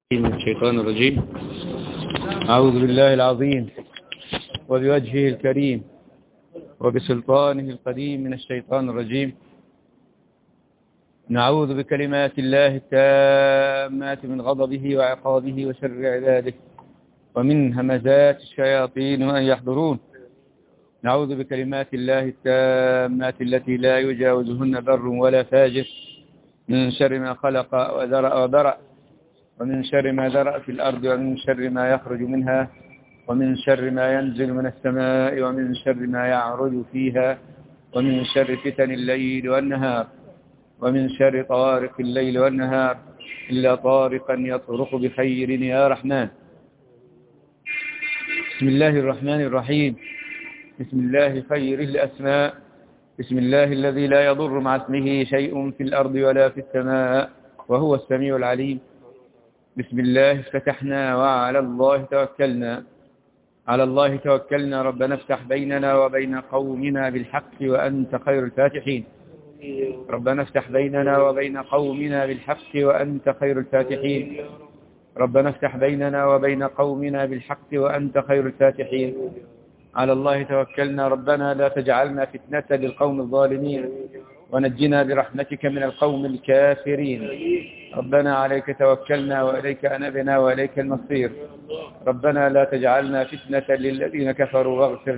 من الشيطان الرجيم. أعوذ بالله العظيم وبوجهه الكريم وبسلطانه القديم من الشيطان الرجيم. نعوذ بكلمات الله التامات من غضبه وعقابه وشر عباده ومن همزات الشياطين وأن يحضرون. نعوذ بكلمات الله التامات التي لا يجاوزهن بر ولا فاجر من شر ما خلق وذرأ ومن شر ما ذرأ في الأرض ومن شر ما يخرج منها ومن شر ما ينزل من السماء ومن شر ما يعرج فيها ومن شر فتن الليل والنهار ومن شر طوارق الليل والنهار إلا طارقا يطرق بخير يا رحمن. بسم الله الرحمن الرحيم. بسم الله خير الأسماء. بسم الله الذي لا يضر مع اسمه شيء في الأرض ولا في السماء وهو السميع العليم. بسم الله افتتحنا وعلى الله توكلنا. على الله توكلنا ربنا افتح بيننا وبين قومنا بالحق وأنت خير الفاتحين. ربنا افتح بيننا وبين قومنا بالحق وأنت خير الفاتحين. ربنا افتح بيننا وبين قومنا بالحق وأنت خير الفاتحين. على الله توكلنا ربنا لا تجعلنا فتنة للقوم الظالمين ونجنا برحمتك من القوم الكافرين. ربنا عليك توكلنا وإليك أنبنا وإليك المصير. ربنا لا تجعلنا فتنة للذين كفروا واغفر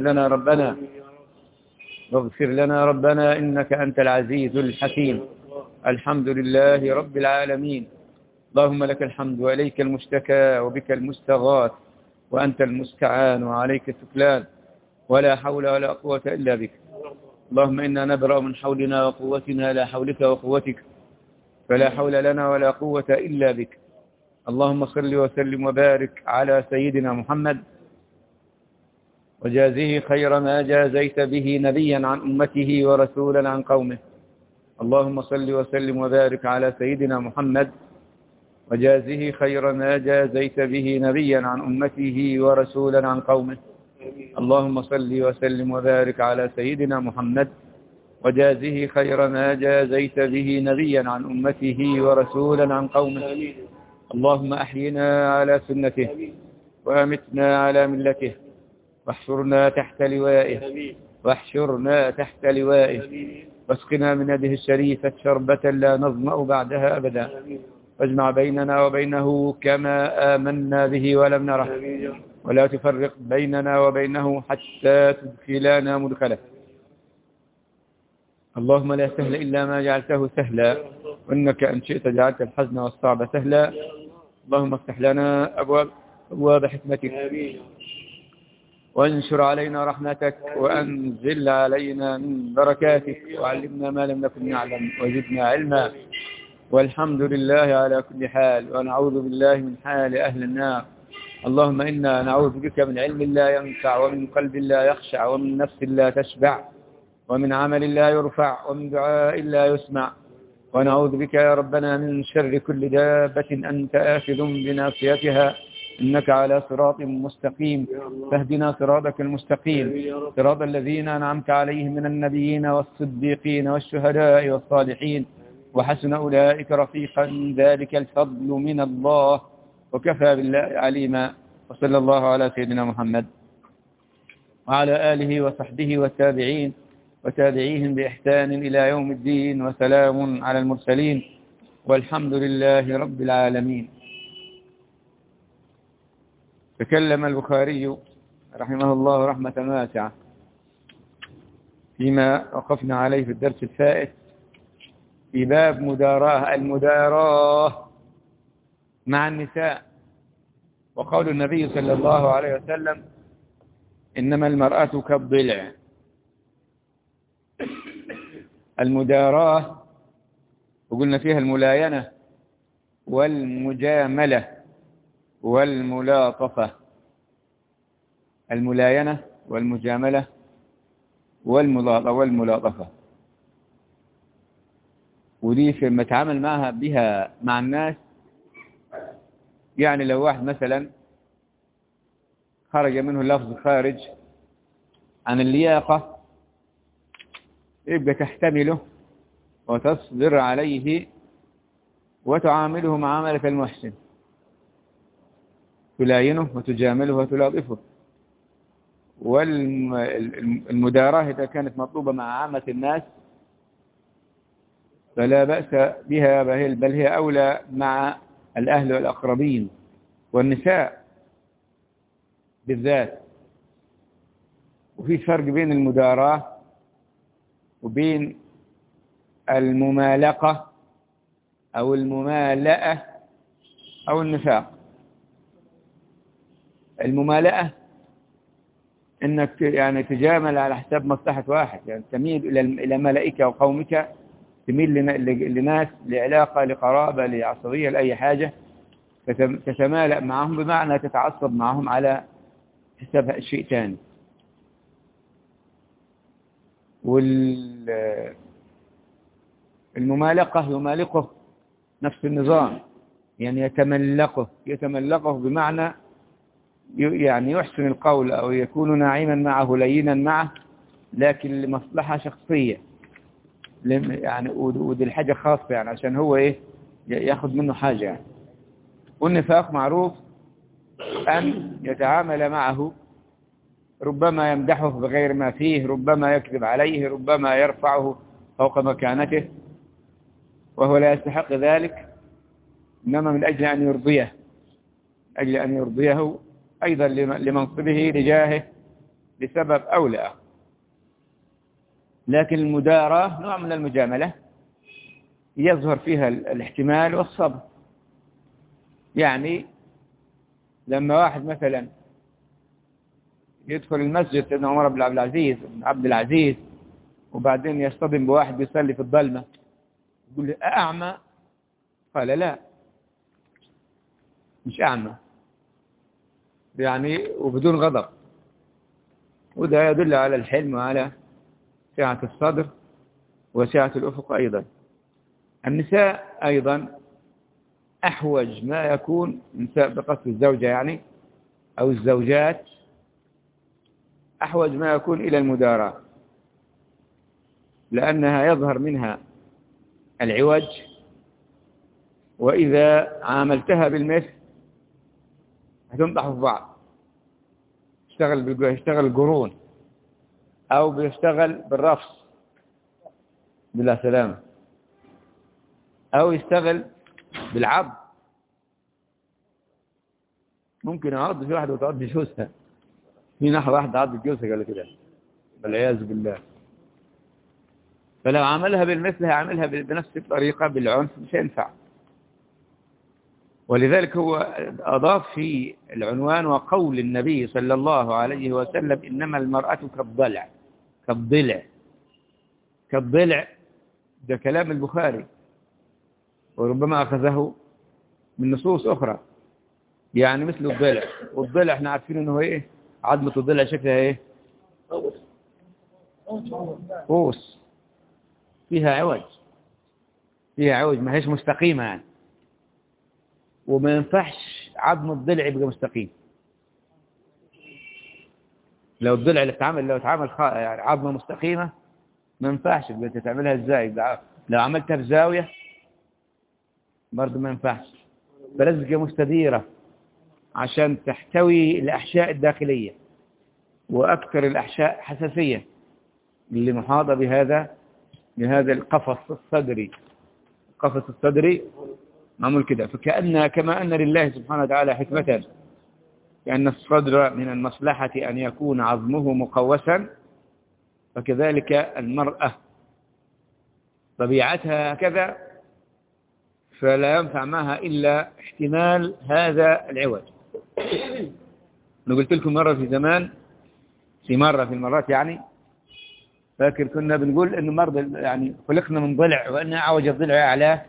لنا ربنا إنك أنت العزيز الحكيم. الحمد لله رب العالمين. اللهم لك الحمد وإليك المشتكى وبك المستغاث وأنت المستعان وعليك التكلان ولا حول ولا قوة إلا بك. اللهم إنا نبرأ من حولنا وقوتنا لا حولك وقوتك فلا حول لنا ولا قوة إلا بك. اللهم صل وسلم وبارك على سيدنا محمد وجازه خير ما جازيت به نبيا عن أمته ورسولا عن قومه. اللهم صل وسلم وبارك على سيدنا محمد وجازه خير ما جازيت به نبيا عن أمته ورسولا عن قومه. اللهم صل وسلم وبارك على سيدنا محمد وجازه خير ما جازيت به نبيا عن أمته ورسولا عن قومه. اللهم أحينا على سنته وأمتنا على ملته واحشرنا تحت لوائه واسقنا من يده الشريفة شربة لا نظمأ بعدها أبدا. واجمع بيننا وبينه كما آمنا به ولم نره ولا تفرق بيننا وبينه حتى تدخلنا مدخله. اللهم لا سهل إلا ما جعلته سهلا وإنك أن شئت جعلت الحزن والصعب سهلا. اللهم افتح لنا أبواب حكمتك وانشر علينا رحمتك وأنزل علينا من بركاتك وعلمنا ما لم نكن نعلم وزدنا علما. والحمد لله على كل حال ونعوذ بالله من حال أهل النار. اللهم إنا نعوذ بك من علم لا ينفع ومن قلب لا يخشع ومن نفس لا تشبع ومن عمل لا يرفع ومن دعاء لا يسمع. ونعوذ بك يا ربنا من شر كل دابة أنت آخذ بناصيتها إنك على صراط مستقيم. فاهدنا صراطك المستقيم صراط الذين أنعمت عليهم من النبيين والصديقين والشهداء والصالحين وحسن أولئك رفيقا. ذلك الفضل من الله وكفى بالله عليما. وصلى الله على سيدنا محمد وعلى آله وصحبه والتابعين وتابعيهم بإحسان إلى يوم الدين وسلام على المرسلين والحمد لله رب العالمين. تكلم البخاري رحمه الله رحمة واسعة فيما وقفنا عليه في الدرس الفائت في باب المداراة مع النساء. وقول النبي صلى الله عليه وسلم إنما المرأة كالضلع. المداراة وقلنا فيها الملاينة والمجاملة والملاطفة. الملاينة والمجاملة والملاطفة ودي لما تعامل بها مع الناس. يعني لو واحد مثلا خرج منه لفظ خارج عن اللياقة يبقى تحتمله وتصبر عليه وتعامله معاملة المحسن. تلاينه وتجامله وتلاطفه. والمداراة إذا كانت مطلوبة مع عامة الناس فلا بأس بها، بل هي أولى مع الأهل والأقربين والنساء بالذات. وفي فرق بين المداراة وبين الممالقة أو الممالأة أو النفاق. الممالأة إنك يعني تجامل على حساب مصلحة واحد، يعني تميل إلى ملائكة وقومك، تميل لناس لعلاقة لقرابة لعصبية لأي حاجة، تتمالأ معهم بمعنى تتعصب معهم على حساب شيء ثاني. والممالقة يمالقه نفس النظام، يعني يتملقه بمعنى يعني يحسن القول أو يكون ناعما معه لينا معه، لكن لمصلحة شخصية، يعني ودي الحاجة خاصة، يعني عشان هو ياخذ منه حاجة يعني. والنفاق معروف أن يتعامل معه، ربما يمدحه بغير ما فيه، ربما يكذب عليه، ربما يرفعه فوق مكانته وهو لا يستحق ذلك، إنما من أجل أن يرضيه أيضا لمنصبه لجاهه لسبب أو لآخر. لكن المداراة نوع من المجاملة يظهر فيها الاحتمال والصبر. يعني لما واحد مثلا يدخل المسجد سيدنا عمر بن عبد العزيز وبعدين يصطدم بواحد بيصلي في الظلمة، يقول له أعمى؟ قال لا مش أعمى، يعني وبدون غضب. وده يدل على الحلم وعلى سعة الصدر وسعة الأفق. أيضا النساء أيضا أحوج ما يكون، النساء بقصد الزوجة يعني أو الزوجات، أحوج ما يكون إلى المداراة، لأنها يظهر منها العوج، وإذا عاملتها بالمثل هتنطح في بعض، يشتغل القرون أو بيشتغل بالرفص بلا سلامة، أو يشتغل بالعض. ممكن أعض في واحدة وتعض جوزها، في ناحية واحدة عض جوزها قال كده والعياذ بالله. فلو عملها بالمثل هيعملها بنفس الطريقة بالعنف مش هينفع. ولذلك هو أضاف في العنوان وقول النبي صلى الله عليه وسلم إنما المرأة كالضلع. ده كلام البخاري، وربما أخذه من نصوص أخرى، يعني مثل الضلع. والضلع احنا عارفين انه عظمة الضلع شكلها قوس، فيها عوج، ما هيش مستقيمة يعني، وما ينفعش عظم الضلع يبقى مستقيم. لو الضلع اللي لو اتعمل يعني عظمة مستقيمة ما ينفعش، بدك تعملها ازاي؟ لو عملتها بزاوية برضه ما ينفعش، فلازم تبقى مستديرة عشان تحتوي الأحشاء الداخلية، وأكثر الأحشاء حساسية اللي محاطة بهذا القفص الصدري. القفص الصدري معمول كده، كما أن لله سبحانه وتعالى حكمة، لأن الصدر من المصلحة أن يكون عظمه مقوسا، فكذلك المرأة طبيعتها هكذا، فلا ينفع معها إلا احتمال هذا العوج. أنا قلت لكم مرة في زمان، في المرات يعني، فاكر كنا بنقول إنه مرضى يعني خلقنا من ضلع، وأن أعوج الضلع أعلاه،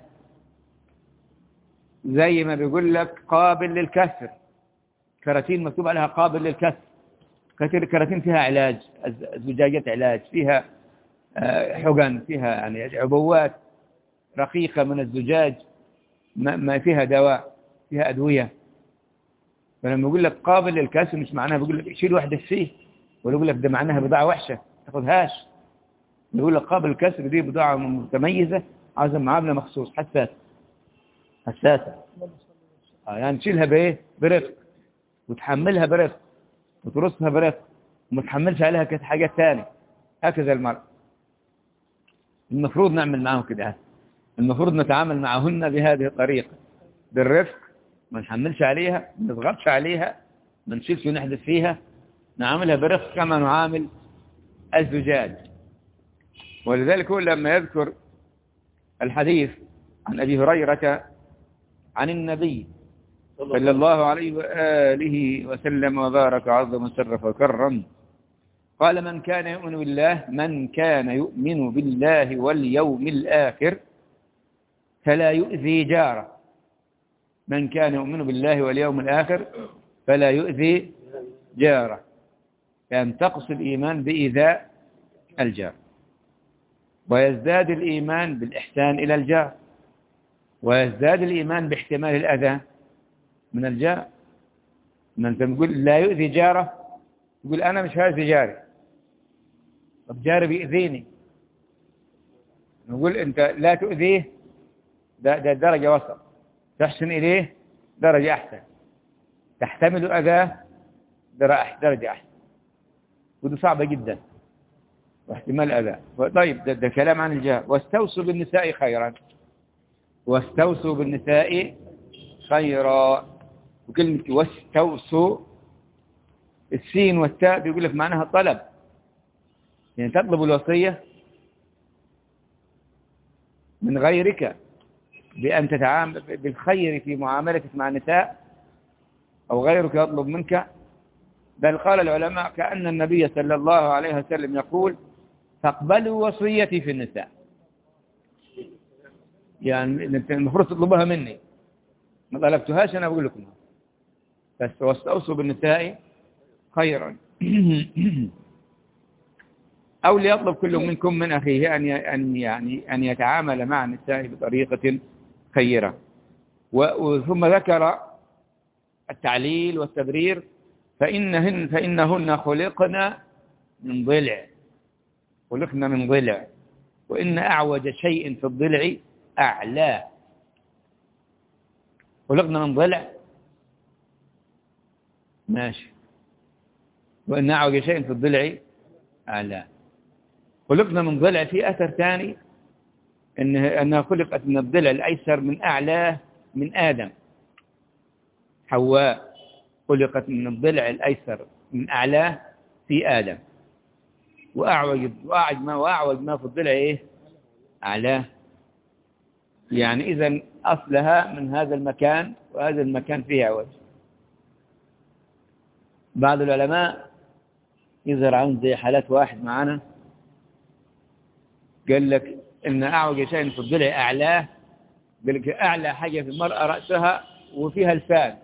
زي ما بيقول لك قابل للكسر. كراتين مكتوب عليها قابل للكسر. كراتين فيها علاج، زجاجة علاج، فيها حقن، فيها يعني عبوات رقيقة من الزجاج، ما فيها دواء، فيها أدوية. فلما يقول لك قابل للكسر مش معناها بيقول لك شيل واحدة فيه، ولا يقول لك ده معناها بضاعة وحشة تاخذهاش. يقول لك قابل للكسر دي بضاعة متميزة، عايزة معاملة مخصوص، حساسة. يعني تشيلها برفق، وتحملها برفق وترصها برفق وما تحملش عليها حاجات ثانية. هكذا المرأة المفروض نعمل معهم كده، المفروض نتعامل معهن بهذه الطريقة، بالرفق، ما نحملش عليها، ما نضغطش عليها، ما نشيلش ونحدث فيها، نعاملها برفق كما نعامل الزجاج. ولذلك هو لما يذكر الحديث عن أبي هريرة عن النبي صلى الله عليه وآله وسلم وبارك عظم وشرف وكرم، قال: من كان يؤمن بالله واليوم الآخر فلا يؤذي جاره. من كان يؤمن بالله واليوم الآخر فلا يؤذي جاره. كان تقص الإيمان بإيذاء الجار، ويزداد الإيمان بالإحسان إلى الجار، ويزداد الإيمان باحتمال الأذى من الجار. ما أنت تقول لا يؤذي جاره، تقول أنا مش هأذي جاري، طب جاري بيؤذيني، نقول أنت لا تؤذيه، ده درجة وسط، تحسن إليه درجة أحسن، تحتمل أذاه درجة أحسن، وده صعبة جدا، واحتمال أذى. طيب ده كلام عن الجار. واستوصوا بالنساء خيرا، واستوصوا بالنساء خيرا. وكلمة واستوصوا السين والتاء بيقول لك معناها طلب، يعني تطلب الوصية من غيرك بأن تتعامل بالخير في معاملتك مع النساء، أو غيرك يطلب منك. بل قال العلماء كأن النبي صلى الله عليه وسلم يقول: فاقبلوا وصيتي في النساء، يعني المفروض تطلبها مني، ما طلبتهاش أنا أقول لكم بس. واستوصوا بالنساء خيرا. أو ليطلب كل منكم من أخيه أن يتعامل مع النساء بطريقة خيرة. ثم ذكر التعليل والتبرير: فإنهن خلقنا من ضلع، خلقنا من ضلع، وإن أعوج شيء في الضلع أعلاه. خلقنا من ضلع ماشي، وإن أعوج شيء في الضلع أعلاه. خلقنا من ضلع في أثر ثاني أنها خلقت من الضلع الأيسر من أعلاه من آدم. حواء خلقت من الضلع الأيسر من أعلاه في آدم، وأعوج ما في الضلع إيه؟ أعلاه. يعني إذن أصلها من هذا المكان، وهذا المكان فيه عوج. بعض العلماء يظهر عنه زي حالات واحد معنا قال لك إن أعوج شيء في الضلع أعلاه، قال لك أعلى حاجة في المرأة رأسها وفيها لسان،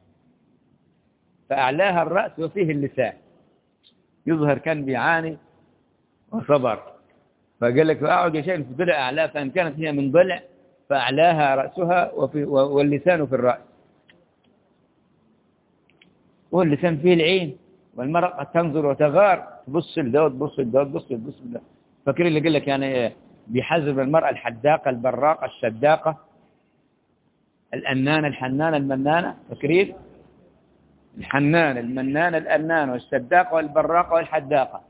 فأعلاها الرأس وفيه اللسان. يظهر كان بيعاني وصبر، فقال لك أعوج شيء في الضلع أعلاه، فإن كانت هي من ضلع فأعلاها رأسها واللسان في الرأس. واللسان فيه العين، والمرأة قد تنظر وتغار، تبص لده وتبص لده وتبص لده. فاكر اللي قال لك يعني بيحذر المرأة الحداقة البراقة الشداقة الأنانة الحنانة المنانة؟ فاكرين؟ الحنانة المنانة الأنانة والشداقة والبراقة والحداقة.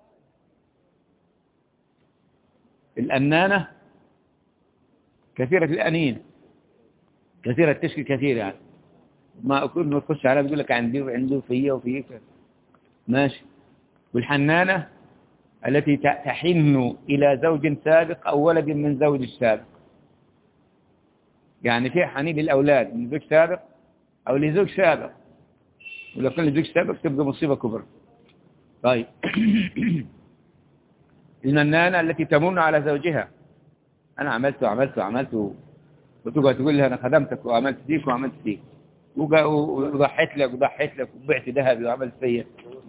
الأنانة كثيرة الأنين، كثيرة التشكي، كثير يعني ما أكون نخش على بيقول لك عندي وعنده فيه وفيه ماشي. والحنانة التي تحن إلى زوج سابق أو ولد من زوج سابق، يعني في حنين للأولاد من زوج سابق أو لزوج سابق، ولو كان لزوج سابق تبقى مصيبة كبرى. طيب المنانة التي تمن على زوجها: أنا عملت وعملت وعملت، وتقعد تقول لها أنا خدمتك وعملت فيك وعملت فيك وضحيت لك وضحيت لك وبعت ذهبي وعملت فيا.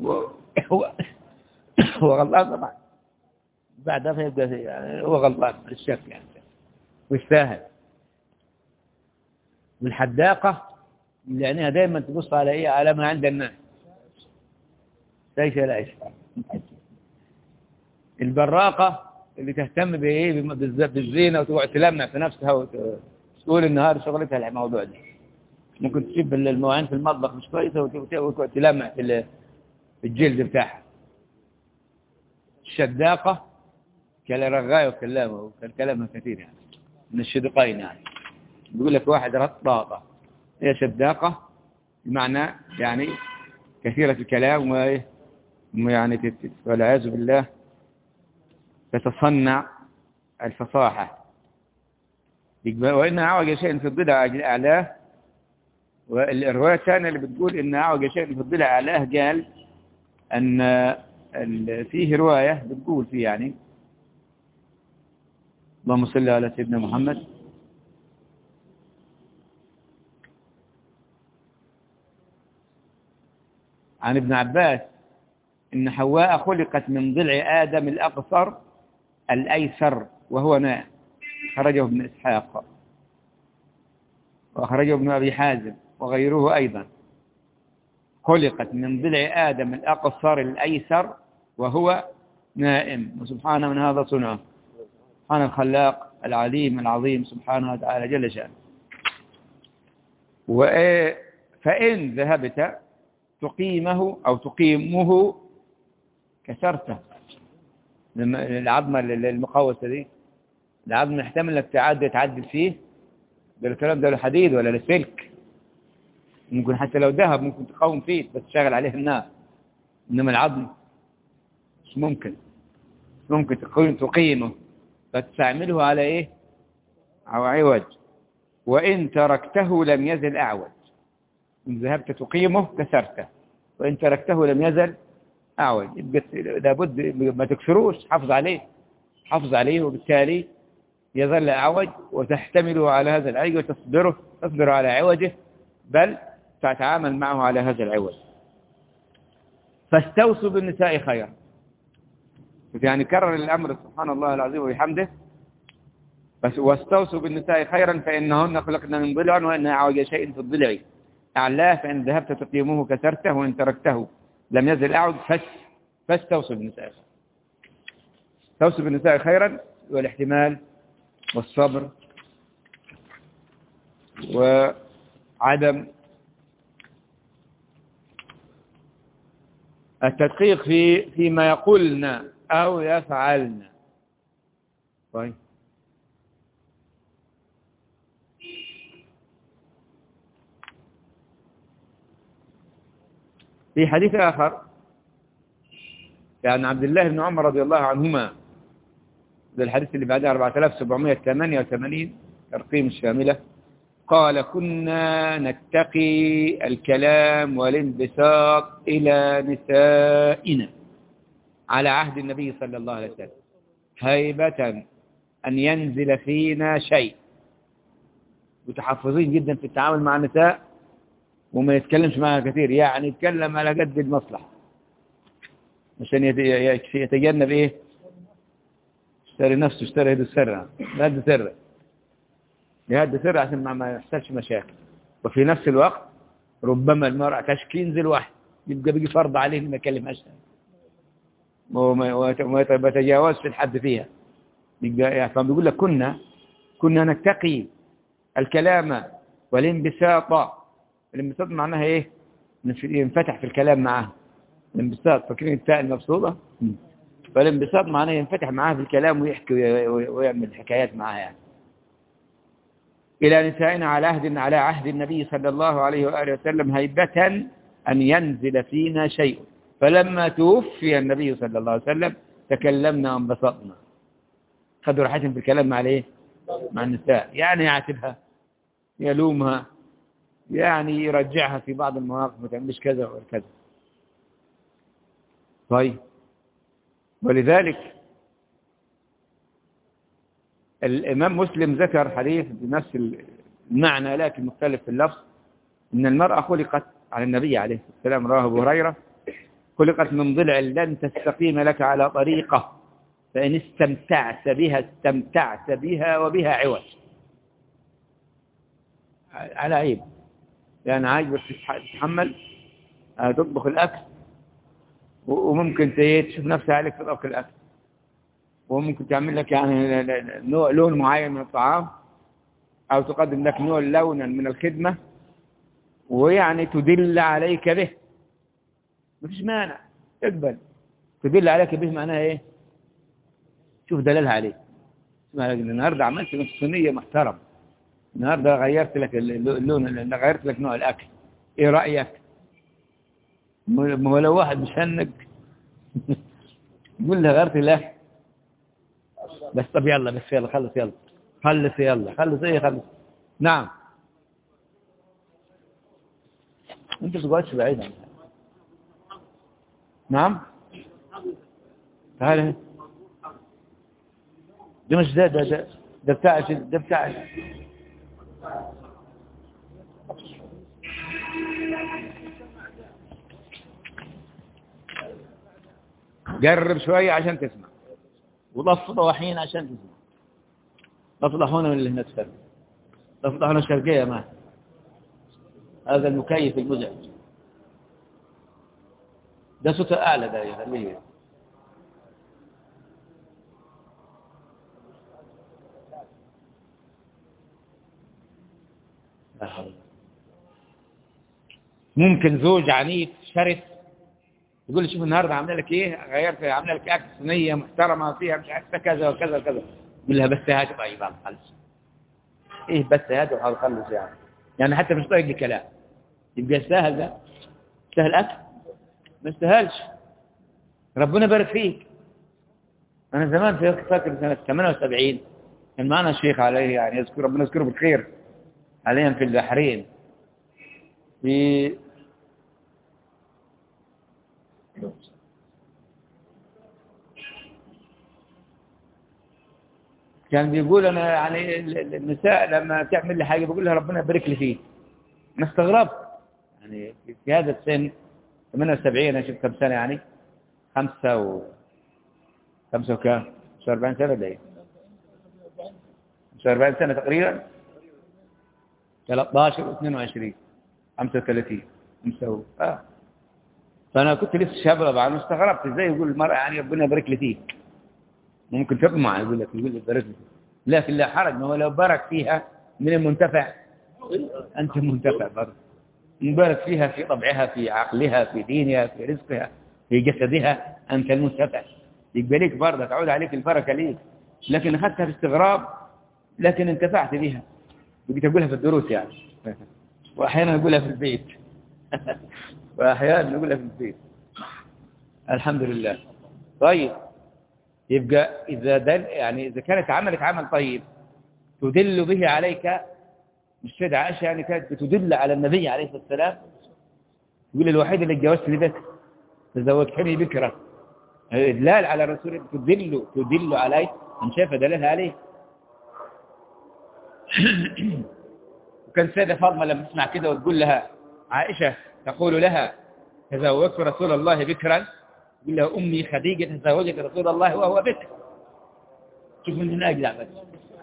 هو غلطان طبعا، بعدها فيبقى يعني هو غلطان الشك يعني ويستاهل. والحداقة اللي عينيها دايما تبص على ايه؟ على ما عند الناس، ليس لا ايش. البراقة اللي تهتم بايه؟ بالزينة، وتقعد تلمع في نفسها وتقول النهار شغلتها الموضوع ده. ممكن تسيب المواعين في المطبخ مش كويسة وتلمع في الجلد بتاعها. الشداقة كالرغاية وكلامه كلامها كثير يعني من الشدقين يعني. بيقول لك واحد رطاطة، هي شداقة بمعنى يعني كثيرة الكلام ويعني والعياذ بالله تتصنع الفصاحة. وإن أعوج شيء في الضلع أعلاه. والرواية الثانية اللي بتقول إن أعوج شيء في الضلع أعلاه قال أن فيه رواية بتقول فيه يعني اللهم صل على سيدنا محمد عن ابن عباس إن حواء خلقت من ضلع آدم الأقصر الأيسر وهو نائم. خرجه ابن إسحاق وأخرجه ابن أبي حازم وغيره أيضا. خلقت من ضلع آدم الأقصر الأيسر وهو نائم. وسبحانه من هذا صنعه، سبحان الخلاق العليم العظيم سبحانه وتعالى جل شأنه. فإن ذهبت تقيمه أو تقيمه كسرته. العظمة المقوسة دي العظم يحتمل انك تعدل فيه. ده الكلام ده الحديد ولا السلك، ممكن حتى لو ذهب ممكن تقاوم فيه بس تشغل عليه النار. انما العظم مش ممكن تقيمه فتستعمله على ايه او عوج. وان تركته لم يزل اعوج. ان ذهبت تقيمه كسرته وان تركته لم يزل اعوج. لابد ما تكسروش، حافظ عليه وبالتالي يظل أعوج وتحتمله على هذا العوج وتصبر على عوجه بل تتعامل معه على هذا العوج. فاستوصوا بالنساء خيرا. يعني كرر الأمر سبحان الله العظيم وبحمده. بس واستوصوا بالنساء خيرا فإنهن خلقنا من ضلع وإن أعوج شيء في الضلع أعلاه فإن ذهبت تقيمه كسرته وإن تركته لم يزل أعوج فاستوصوا بالنساء خيرا. استوصوا بالنساء خيرا والاحتمال والصبر وعدم التدقيق فيما يقولن أو يفعلن. طيب في حديث آخر عن عبد الله بن عمر رضي الله عنهما، ده الحديث اللي بعده 4788 ترقيم الشاملة، قال كنا نتقي الكلام والانبساط إلى نسائنا على عهد النبي صلى الله عليه وسلم هيبة أن ينزل فينا شيء. متحفظين جدا في التعامل مع النساء وما يتكلمش معها كثير، يعني يتكلم على قد المصلحة عشان يتجنب ايه اشتري نفسه اشتري يده سرا يهد سرا يهد سرا عشان ما يحصلش مشاكل. وفي نفس الوقت ربما المرأة تشكي ينزل واحد يبقى بيجي فرض عليه ما يكلمهاش وما يتجاوزش الحد فيها. يعني فبيقول لك كنا نتقي الكلام والانبساط. الانبساط معناها ايه؟ ينفتح في الكلام معاه. الانبساط فاكرين التاء المبسوطة؟ فالانبساط معناه ينفتح معاه في الكلام ويحكي ويعمل حكايات معاه يعني. إلى نسائنا على عهد النبي صلى الله عليه وآله وسلم هيبة أن ينزل فينا شيء. فلما توفي النبي صلى الله عليه وسلم تكلمنا وانبسطنا. خذوا راحتهم في الكلام مع الايه؟ مع النساء. يعني يعاتبها يلومها يعني يرجعها في بعض المواقف ما تعملش كذا ولا كذا. طيب ولذلك الإمام مسلم ذكر حديث بنفس المعنى لكن مختلف في اللفظ إن المرأة خلقت على النبي عليه السلام رواه أبو هريرة خلقت من ضلع لن تستقيم لك على طريقة فإن استمتعت بها وبها عوج. على عيب يعني عايز بس تتحمل تطبخ الأكل وممكن تشوف نفسها عليك في طبخ الأكل وممكن تعمل لك يعني لون معين من الطعام أو تقدم لك نوع لونا من الخدمة ويعني تدل عليك به، مفيش مانع اقبل. تدل عليك به معناها ايه؟ شوف دلالها عليك. النهارده عملت لك صينيه محترم، النهارده غيرت لك اللون، غيرت لك نوع الاكل، ايه رايك؟ ما هو لو واحد مشنق يقول له غيرت الاكل بس. طب يلا بس يلا خلص، يلا خلص، يلا خلص، ايه خلص. نعم. انت تقعدش بعيد عنها. نعم. تعال. ده مش ده بتاع ده بتاع. جرب شوية عشان تسمع، وضف ضواحين عشان تسمع. ضف ضحونا من اللي هنا تفرق، ضف ضحونا الشرقية ما هذا المكيف المزعج ده صوته أعلى، ده يخليه. ممكن زوج عنيف شرس يقول لي شوف النهارده عامله لك ايه، غيرت عامله لك اكل صينيه محترمه فيها مش عارفه كذا وكذا وكذا، يقول لها بس هات. طيب خلص. ايه بس هات وخلص يعني حتى مش طايق لي كلام. يبقى يستاهل ده؟ يستاهل اكل؟ ما يستاهلش. ربنا بارك فيك. انا زمان فاكر سنه 78 كان معنا الشيخ عليه يعني يذكر ربنا يذكره بالخير حاليا في البحرين، في كان بيقول انا يعني النساء لما تعمل لي حاجه بقول لها ربنا يبارك لي فيك. انا استغربت يعني في هذا السن 78، انا شوف كم سنه يعني، خمسة وكام 45 سنه ده 45 سنه تقريبا، 13 و22 35 فانا كنت لسه شاب طبعا، واستغربت ازاي يقول المرأة يعني ربنا يبارك لي فيك. ممكن تطمع يقول لك يبارك لي، لكن لا حرج، ما هو لو بارك فيها من المنتفع انت منتفع برضه. مبارك فيها في طبعها، في عقلها، في دينها، في رزقها، في جسدها، انت المنتفع، يبقى ليك برضه تعود عليك البركه ليك. لكن اخذتها باستغراب، لكن انتفعت بها. بقيت اقولها في الدروس يعني واحيانا اقولها في البيت واحيانا اقولها في البيت. الحمد لله. طيب يبقى إذا دل يعني إذا كانت عملك عمل طيب تدل به عليك، مش سيدة عائشة يعني كانت بتدل على النبي عليه الصلاة والسلام، يقول الوحيد اللي اتجوزتني بك تزوجتني بكرة، إدلال على الرسول، تدل عليه، من شاف دلالها عليه. وكان سيدة فاطمة لما تسمع كده وتقول لها عائشة تقول لها تزوجت رسول الله بكرا، يقول لها أمي خديجة تزوجت رسول الله وهو بكر. شوف من هنا أجلع بس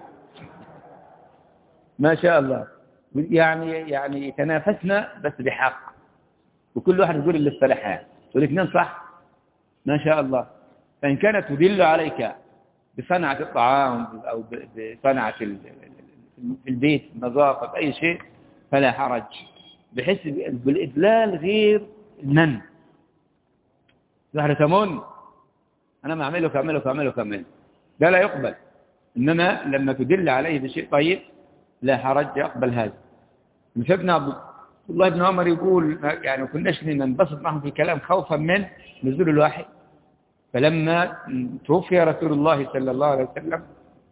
ما شاء الله. يعني يتنافسنا بس بحق، وكل واحد يقول اللي اصطلحها، والاثنين صح ما شاء الله. فإن كانت تدل عليك بصنعة الطعام أو بصنعة في البيت نظافة أي شيء فلا حرج، بحيث بالإدلال غير المن. واحدة تمن أنا ما أعمله ده لا يقبل. إنما لما تدل عليه بشيء طيب لا حرج يقبل هذا. سيدنا عبد الله بن عمر يقول يعني كناش ننبسط معهم في الكلام خوفا من نزول الوحي، فلما توفي رسول الله صلى الله عليه وسلم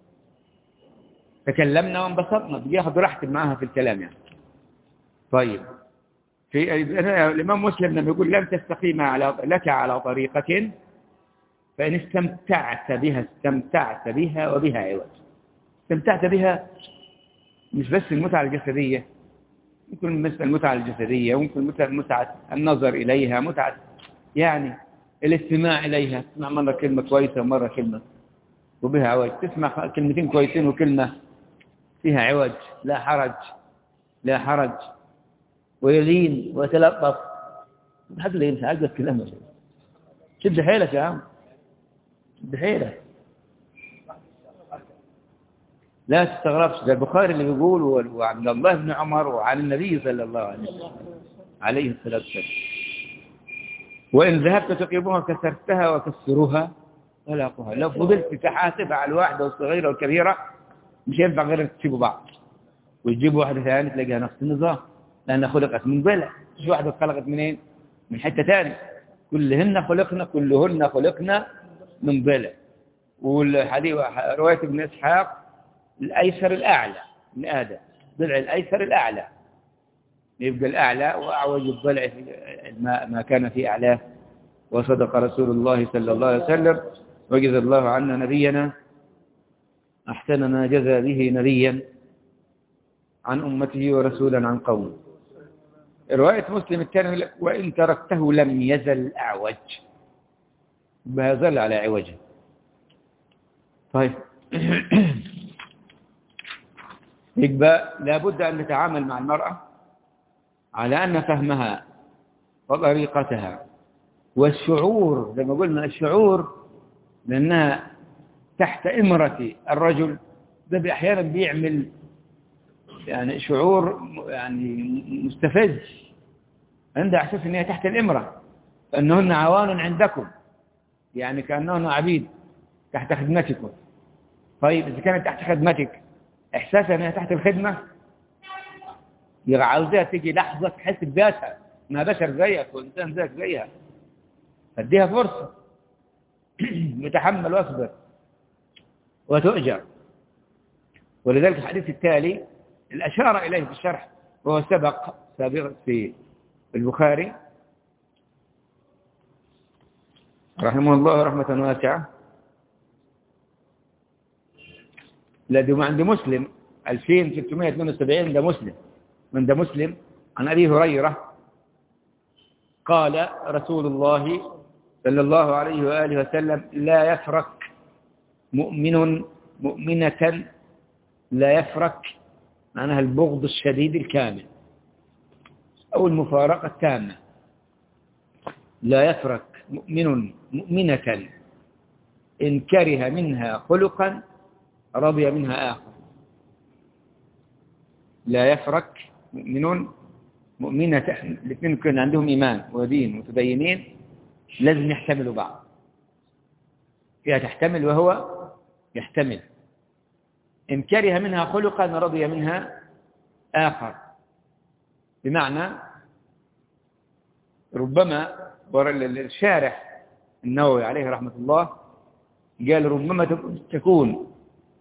تكلمنا وانبسطنا، بياخذ راحتي معها في الكلام يعني. طيب الإمام مسلم لما يقول لم تستقيم لك على طريقة فإن استمتعت بها وبها عوج. استمتعت بها مش بس المتعة الجسدية، ممكن مثل المتعة الجسدية، ممكن متعة النظر إليها، متعة يعني الاستماع إليها، تسمع مرة كلمة كويسة ومرة كلمة وبها عوج، تسمع كلمتين كويسين وكلمة فيها عوج، لا حرج. ويلين ويتلطف، حد اللي ينسى عجبك كلامه. شد حيلك يا عم، شد حيلك. لا تستغربش، ده البخاري اللي بيقول وعبد الله بن عمر وعن النبي صلى الله عليه الصلاة والسلام. وإن ذهبت تقيمها كسرتها وكسروها طلاقها. لو فضلت تحاسب على الواحدة والصغيرة والكبيرة مش ينفع غير تسيبوا بعض وتجيبوا واحدة ثانية تلاقيها نفس النظام، لأنها خلقت من ضلع. مش واحدة خلقت منين؟ من حتة ثانية. كلهن خلقنا من ضلع. والحديث رواية ابن إسحاق الأيسر الأعلى من آدم، ضلع الأيسر الأعلى، يبقى الأعلى وأعوج الضلع ما كان في أعلاه. وصدق رسول الله صلى الله عليه وسلم، وجزى الله عنا نبينا أحسن ما جزى به نبيا عن أمته ورسولا عن قومه. رواية مسلم الثاني وإن تركته لم يزل أعوج، بيظل على عوجه. طيب يبقى لابد أن نتعامل مع المرأة على أن فهمها وطريقتها والشعور، زي ما قلنا الشعور لأنها تحت إمرة الرجل، ده أحيانا بيعمل يعني شعور يعني مستفز، عندها إحساس أنها تحت الإمرة، أنهن عوان عندكم، يعني كأنهن عبيد تحت خدمتكم. طيب إذا كانت تحت خدمتك إحساسها أنها تحت الخدمة، يبقى عاوزاها تيجي لحظة تحس بذاتها ما بشر زيك وإنسان زيك زيها، فاديها فرصة متحمل واصبر وتؤجر. ولذلك الحديث التالي الأشار إليه في الشرح وهو سابق في البخاري رحمه الله رحمة واسعة، الذي عند مسلم 2672 ده مسلم عن أبي هريرة قال رسول الله صلى الله عليه وآله وسلم: لا يفرق مؤمن مؤمنة، لا يفرق معناها البغض الشديد الكامل أو المفارقة التامة. لا يفرق مؤمن مؤمنة إن كره منها خلقا رضي منها آخر. لا يفرق مؤمن مؤمنة، الاثنين كان عندهم إيمان ودين متدينين لازم يحتملوا بعض، فيها تحتمل وهو يحتمل. إن كره منها خلقا رضي منها آخر، بمعنى ربما الشارح النووي عليه رحمة الله قال ربما تكون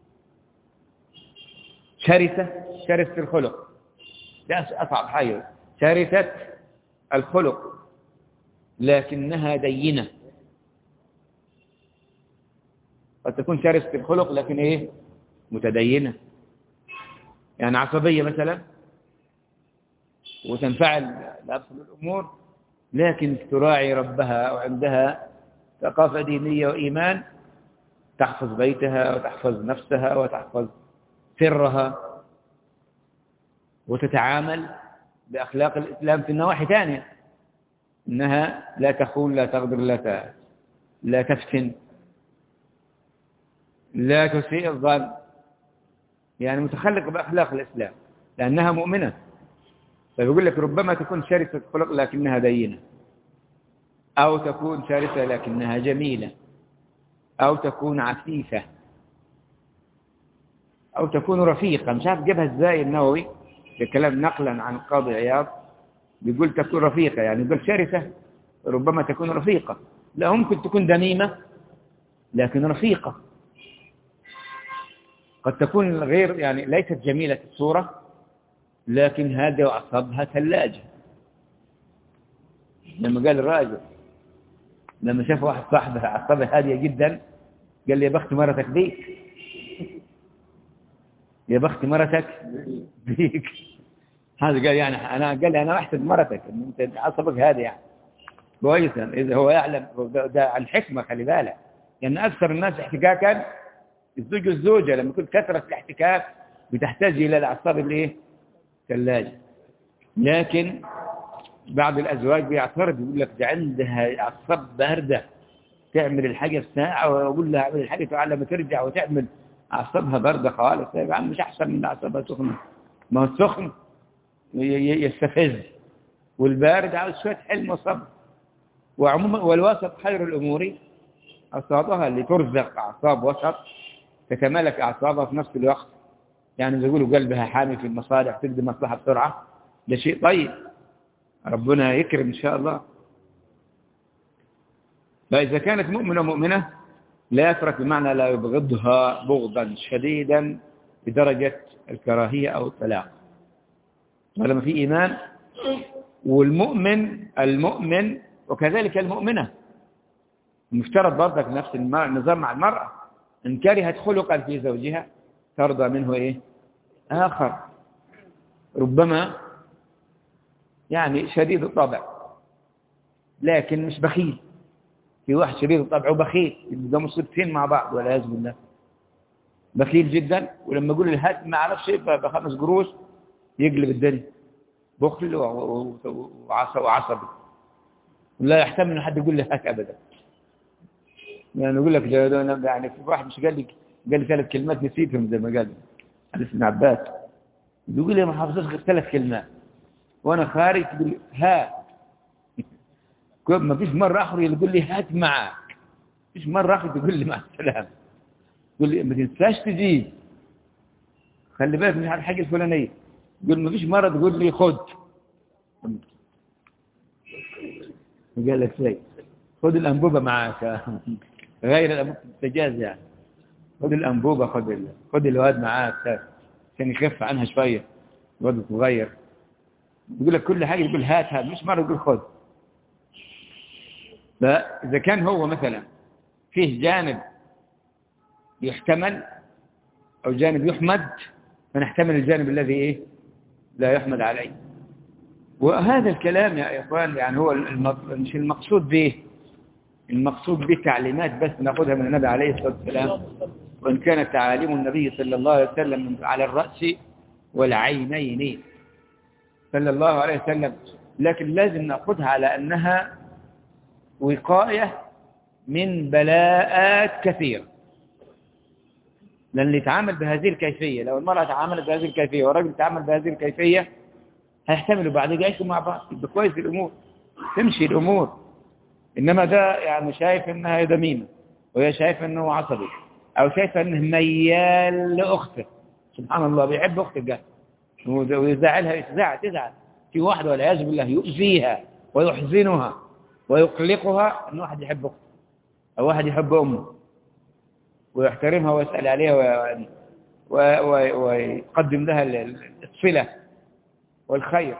شرسة الخلق، ده أصعب حاجة، شرسة الخلق لكنها دينة. قد تكون شرسة الخلق لكن إيه؟ متدينة، يعني عصبية مثلا وتنفعل لأبسط الأمور، لكن تراعي ربها وعندها ثقافة دينية وإيمان، تحفظ بيتها وتحفظ نفسها وتحفظ سرها وتتعامل بأخلاق الإسلام في النواحي ثانية، إنها لا تخون لا تغدر لا تفتن لا تسيء الظن، يعني متخلقة بأخلاق الإسلام لأنها مؤمنة. فيقول لك ربما تكون شرسة خلق لكنها دينة، أو تكون شرسة لكنها جميلة، أو تكون عفيفة، أو تكون رفيقة. مش عارف جابها ازاي النووي بكلام نقلا عن القاضي عياض، بيقول تكون رفيقة، يعني يقول شرسة ربما تكون رفيقة، لا ممكن تكون دميمة لكن رفيقة. قد تكون غير يعني ليست جميلة الصورة لكن هذا أعصابها ثلاجة. لما قال الراجل لما شاف واحد صاحبه أعصابه هادية جدا قال لي يا بخت مرتك بيك، يا بخت مرتك بيك. هذا قال يعني قال لي أنا أحسد مرتك إن أنت عصبك هادي يعني كويسا، إذا هو يعلم ده عن حكمة. خلي بالك لأن أكثر الناس احتكاكا الزوج والزوجة، لما يكون كثرة الاحتكاك بتحتاج إلى الأعصاب الإيه؟ ثلاجة. لكن بعض الأزواج بيعترض يقول لك ده عندها أعصاب باردة، تعمل الحاجة في ساعة وأقول لها اعمل الحاجة على ما ترجع وتعمل أعصابها باردة خالص، يا عم مش أحسن من أعصابها سخنة؟ ما هو السخن يستفز، والبارد عاوز شوية حلم وصبر. وعموما والوسط خير الأمور أصابها، اللي ترزق أعصاب وسط تتمالك أعصابها في نفس الوقت. يعني زي يقولوا قلبها حامي في المصالح، تقدم مصلحة بسرعة، ده شيء طيب، ربنا يكرم إن شاء الله. فإذا كانت مؤمنة مؤمنة لا يترك، بمعنى لا يبغضها بغضا شديدا بدرجة الكراهية أو الطلاق، ولما في إيمان. المؤمن وكذلك المؤمنة المفترض برضك نفس النظام مع المرأة، إن كرهت خلقا في زوجها ترضى منه إيه آخر، ربما يعني شديد الطبع لكن مش بخيل. في واحد شديد الطبع وبخيل، يبقوا مصيبتين مع بعض والعياذ بالله. بخيل جدا، ولما يقول لي هات ما اعرفش ب5 قروش يقلب الدنيا، بخل وعصبي، لا يحتمل ان حد يقول لي هات ابدا. يعني يقول لك ده يعني في واحد مش قال لي 3 كلمات نسيتهم زي ما قال حديث ابن عباس، بيقول لي ما حافظش غير 3 كلمات وانا خارج تقول لي هات. ما فيش مره اخر يقول لي هات معك، فيش مرة أخذ تقول لي مع السلامة، تقول لي ما تنساش تجيب، خلي بالك من الحاجة الفلانية. يقول ما فيش مرة تقول لي خد. قال لك شيء، خد الأنبوبة معاك غير الأنبوبة التجاز، يعني خد الأنبوبة، خد الواد معاك عشان يخف عنها شوية، الواد صغير. يقول لك كل حاجة يقول هات، مش مرة يقول خد. فإذا كان هو مثلا فيه جانب يحتمل أو جانب يحمد، فنحتمل الجانب الذي إيه لا يحمد عليه. وهذا الكلام يا إخوان يعني هو مش المقصود به، المقصود به تعليمات بس نأخذها من النبي عليه الصلاة والسلام، وإن كانت تعاليم النبي صلى الله عليه وسلم على الرأس والعينين صلى الله عليه وسلم، لكن لازم نأخذها على أنها وقاية من بلاءات كثيرة. لأن اللي يتعامل بهذه الكيفية، لو المرأة تعاملت بهذه الكيفية والرجل تعامل بهذه الكيفية، هيحتملوا بعد يعيشوا مع بعض، يبقى كويس الأمور، تمشي الأمور. إنما ده يعني شايف إنها دميمة، وهي شايفة إنه عصبي، أو شايفة إنه ميال لأخته. سبحان الله، بيحب أخته جاه ويزعلها، تزعل في واحدة والعياذ بالله يؤذيها ويحزنها ويقلقها إن واحد يحب أخته أو واحد يحب أمه ويحترمها ويسأل عليها ويقدم لها الصلة والخير.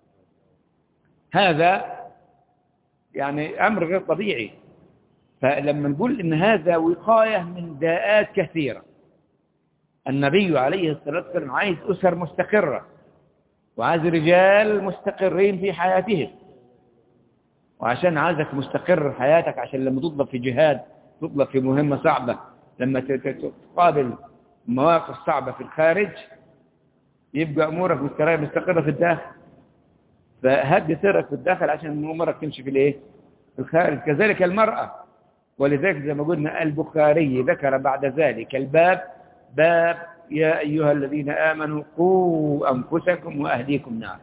هذا يعني أمر غير طبيعي. فلما نقول إن هذا وقاية من داءات كثيرة، النبي عليه الصلاة والسلام عايز أسر مستقرة، وعايز رجال مستقرين في حياتهم. وعشان عايزك مستقر في حياتك، عشان لما تطلب في جهاد، تطلب في مهمة صعبة، لما تقابل مواقف صعبة في الخارج، يبقى أمورك مستقرة في الداخل. فهدي سرك في الداخل عشان أمورك تمشي في الإيه؟ في الخارج. كذلك المرأة. ولذلك زي ما قلنا البخاري ذكر بعد ذلك الباب، باب يا أيها الذين آمنوا قوا أنفسكم وأهليكم نارا.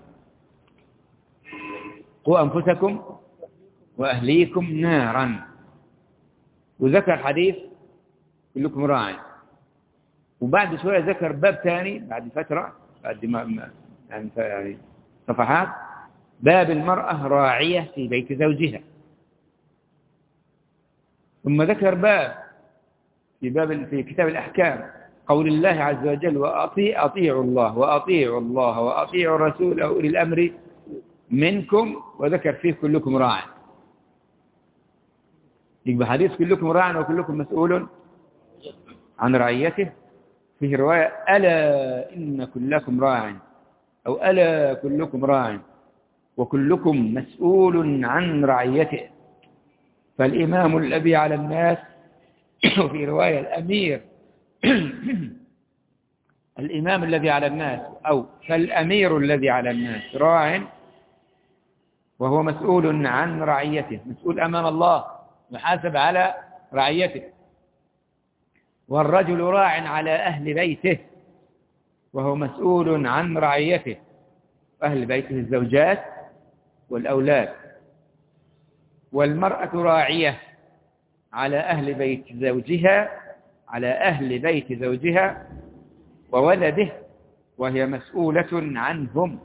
قوا أنفسكم وأهليكم نارا. وذكر حديث كلكم راع. وبعد شوية ذكر باب ثاني بعد فترة، بعد ما يعني صفحات، باب المرأة راعية في بيت زوجها. ثم ذكر باب في كتاب الأحكام، قول الله عز وجل أطيعوا الله وأطيعوا الرسول أولي الأمر منكم، وذكر فيه كلكم راع. يبقى حديث كلكم راع وكلكم مسؤول عن رعيته. فيه رواية ألا إن كلكم راع، أو ألا كلكم راع وكلكم مسؤول عن رعيته. فالإمام الذي على الناس، وفي رواية الأمير الإمام الذي على الناس، أو فالأمير الذي على الناس راع وهو مسؤول عن رعيته، مسؤول أمام الله، محاسب على رعيته. والرجل راع على أهل بيته وهو مسؤول عن رعيته. أهل بيته الزوجات والأولاد. والمرأة راعية على أهل بيت زوجها، على أهل بيت زوجها وولده، وهي مسؤولة عنهم.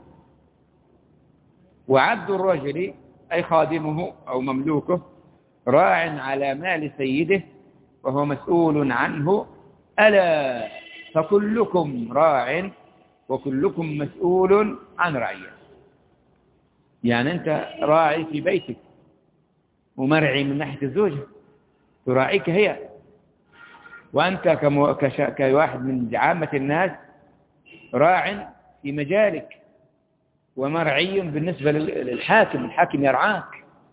وعبد الرجل أي خادمه أو مملوكه راع على مال سيده وهو مسؤول عنه. ألا فكلكم راع وكلكم مسؤول عن رعيته. يعني أنت راعي في بيتك ومرعي من ناحية الزوجة، تراعيك هي، وأنت كواحد من عامة الناس راع في مجالك ومرعي بالنسبة للحاكم، الحاكم يرعاك.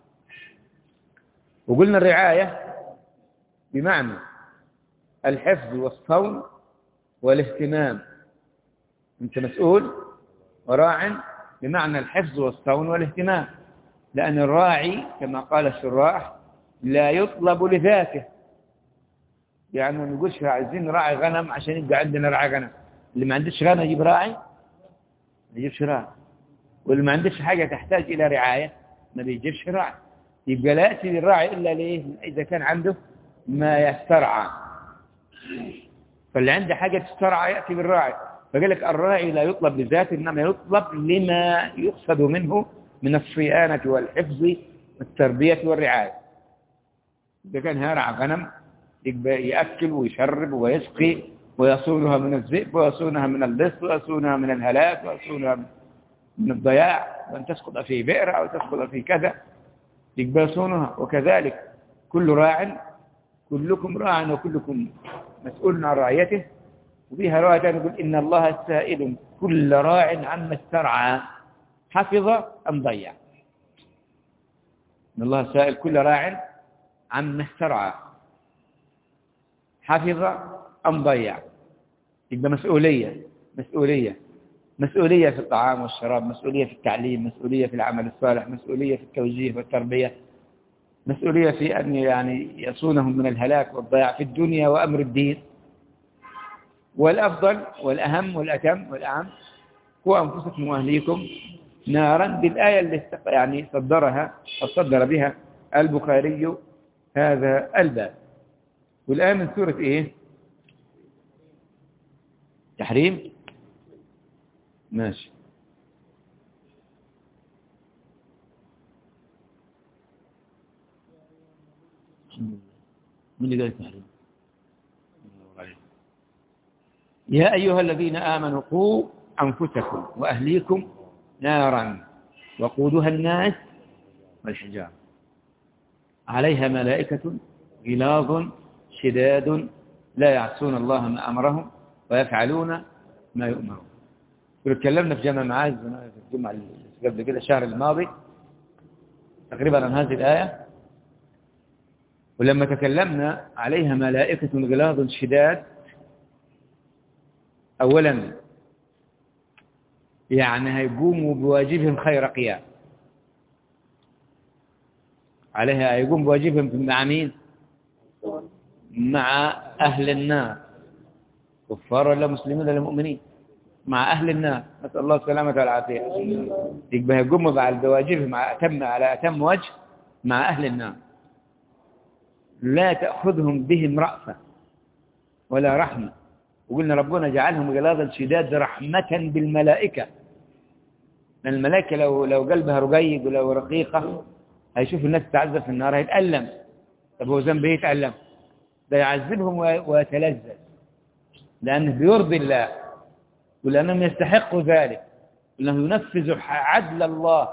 وقلنا الرعاية بمعنى الحفظ والصون والاهتمام. أنت مسؤول وراع بمعنى الحفظ والصون والاهتمام، لأن الراعي كما قال الشراح لا يطلب لذاته. يعني ما نقولش عايزين نراعي غنم عشان يبقى عندنا رعاية غنم. اللي ما عندش غنم يجيب راعي؟ ما يجيبش راعي. واللي ما عندش حاجة تحتاج إلى رعاية ما بيجيبش راعي. يبقى لا يأتي للراعي إلا ليه؟ إذا كان عنده ما يسترعى. فاللي عنده حاجة تسترعى يأتي بالراعي. فقال لك الراعي لا يطلب لذاته، إنما يطلب لما يقصد منه من الصيانة والحفظ والتربية والرعاية. إذا كان هيرعى غنم يبقى يأكل ويشرب ويسقي ويصونها من الذئب ويصونها من اللص ويصونها من الهلاك ويصونها من الضياع، وأن تسقط في بئر أو تسقط في كذا يبقى يصونها. وكذلك كل راع، كلكم راع وكلكم مسؤول عن رعيته. وبها رواية يقول إن الله سائل كل راع عما استرعى حفظ أم ضيع. إن الله سائل كل راع عما استرعى حفظ أم ضيع. يبقى مسؤولية في الطعام والشراب، مسؤولية في التعليم، مسؤولية في العمل الصالح، مسؤولية في التوجيه والتربية، مسؤولية في أن يعني يصونهم من الهلاك والضياع في الدنيا وأمر الدين. والأفضل والأهم والأتم والأعم هو أنفسكم وأهليكم نارا، بالآية اللي يعني صدر بها البخاري هذا الباب. والآية من سورة إيه؟ تحريم. ماشي. من اللي قال التحريم؟ يا أيها الذين آمنوا قوا أنفسكم وأهليكم نارا وقودها الناس والحجارة عليها ملائكة غلاظ شداد لا يعصون الله ما أمرهم ويفعلون ما يؤمرون. تكلمنا في جامع معاذ في الجمعة قبل كده الشهر الماضي تقريبا عن هذه الآية. ولما تكلمنا عليها ملائكة غلاظ شداد، أولا يعني هيقوموا بواجبهم خير قيام. عليها هيقوم بواجبهم مع مين؟ مع أهل النار، كفار ولا مسلمين ولا مؤمنين، مع أهل النار، نسأل الله السلامة والعافية. يبقى هيقوموا بواجبهم على أتم وجه مع أهل النار. لا تأخذهم بهم رأفة ولا رحمة. وقلنا ربنا جعلهم غلاظا شداد رحمة بالملائكة. لأن الملائكة لو قلبها رقيق ولو رقيقة هيشوف الناس تعذب في النار هيتألم. طب هو ذنبه يتألم؟ ده يعذبهم ويتلذذ لأنه بيرضي الله ولأنهم يستحقوا ذلك، لأنه ينفذ عدل الله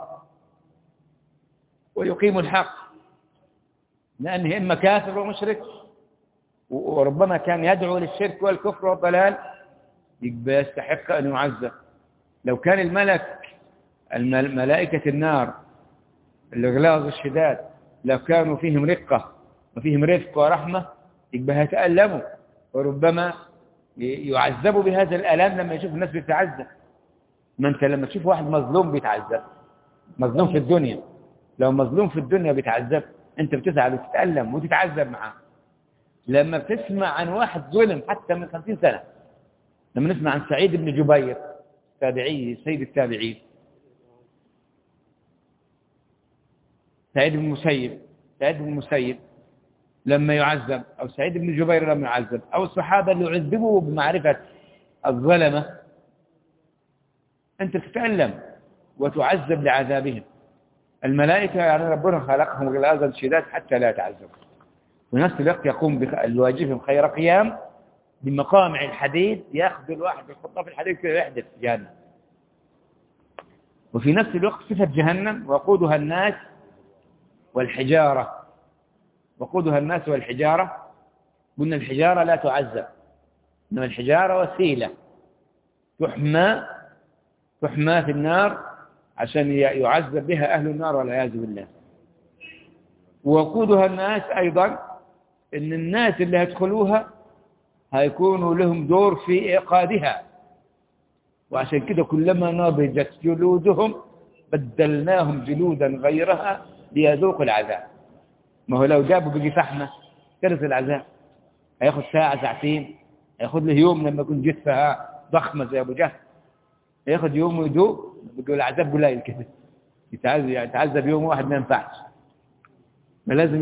ويقيم الحق، لأنه إما كافر ومشرك وربما كان يدعو للشرك والكفر والضلال يبقى يستحق أن يعذب. لو كان ملائكة النار الغلاظ الشداد لو كانوا فيهم رقة وفيهم رفق ورحمة يبقى هيتألموا وربما يعذبوا بهذا الألم لما يشوف الناس بتتعذب. ما أنت لما تشوف واحد مظلوم بيتعذب، مظلوم في الدنيا، لو مظلوم في الدنيا بيتعذب أنت بتزعل وتتألم وتتعذب معاه. لما بتسمع عن واحد ظلم حتى من 50 سنة، لما نسمع عن سعيد بن جبير تابعي سيد التابعين، سعيد بن المسيب لما يعذب، أو سعيد بن جبير لما يعذب، أو الصحابة اللي يعذبوا بمعرفة الظلمة، أنت تتألم وتعذب لعذابهم. الملائكة يعني ربنا خلقهم غلاظا شداد حتى لا يتعذبوا، ونفس الوقت يقوم بواجبهم خير قيام بمقامع الحديد، يأخذ الواحد يحطه في الحديد كده يحدث جهنم. وفي نفس الوقت صفة جهنم وقودها الناس والحجارة. وقودها الناس والحجارة، قلنا الحجارة لا تعذب، إنما الحجارة وسيلة تحمى في النار عشان يعذب بها أهل النار والعياذ بالله. ووقودها الناس أيضا، إن الناس اللي هيدخلوها هيكونوا لهم دور في إيقادها، وعشان كده كلما نضجت جلودهم بدلناهم جلودا غيرها ليذوقوا العذاب. ما هو لو جابوا بقي فحمة كرس العذاب هياخد ساعة ساعتين، هياخد له يوم لما يكون جثة ضخمة زي أبو جهل، هياخد يوم ويدوق، بيقول العذاب قليل كده، يتعذب يوم واحد ما ينفعش، ما لازم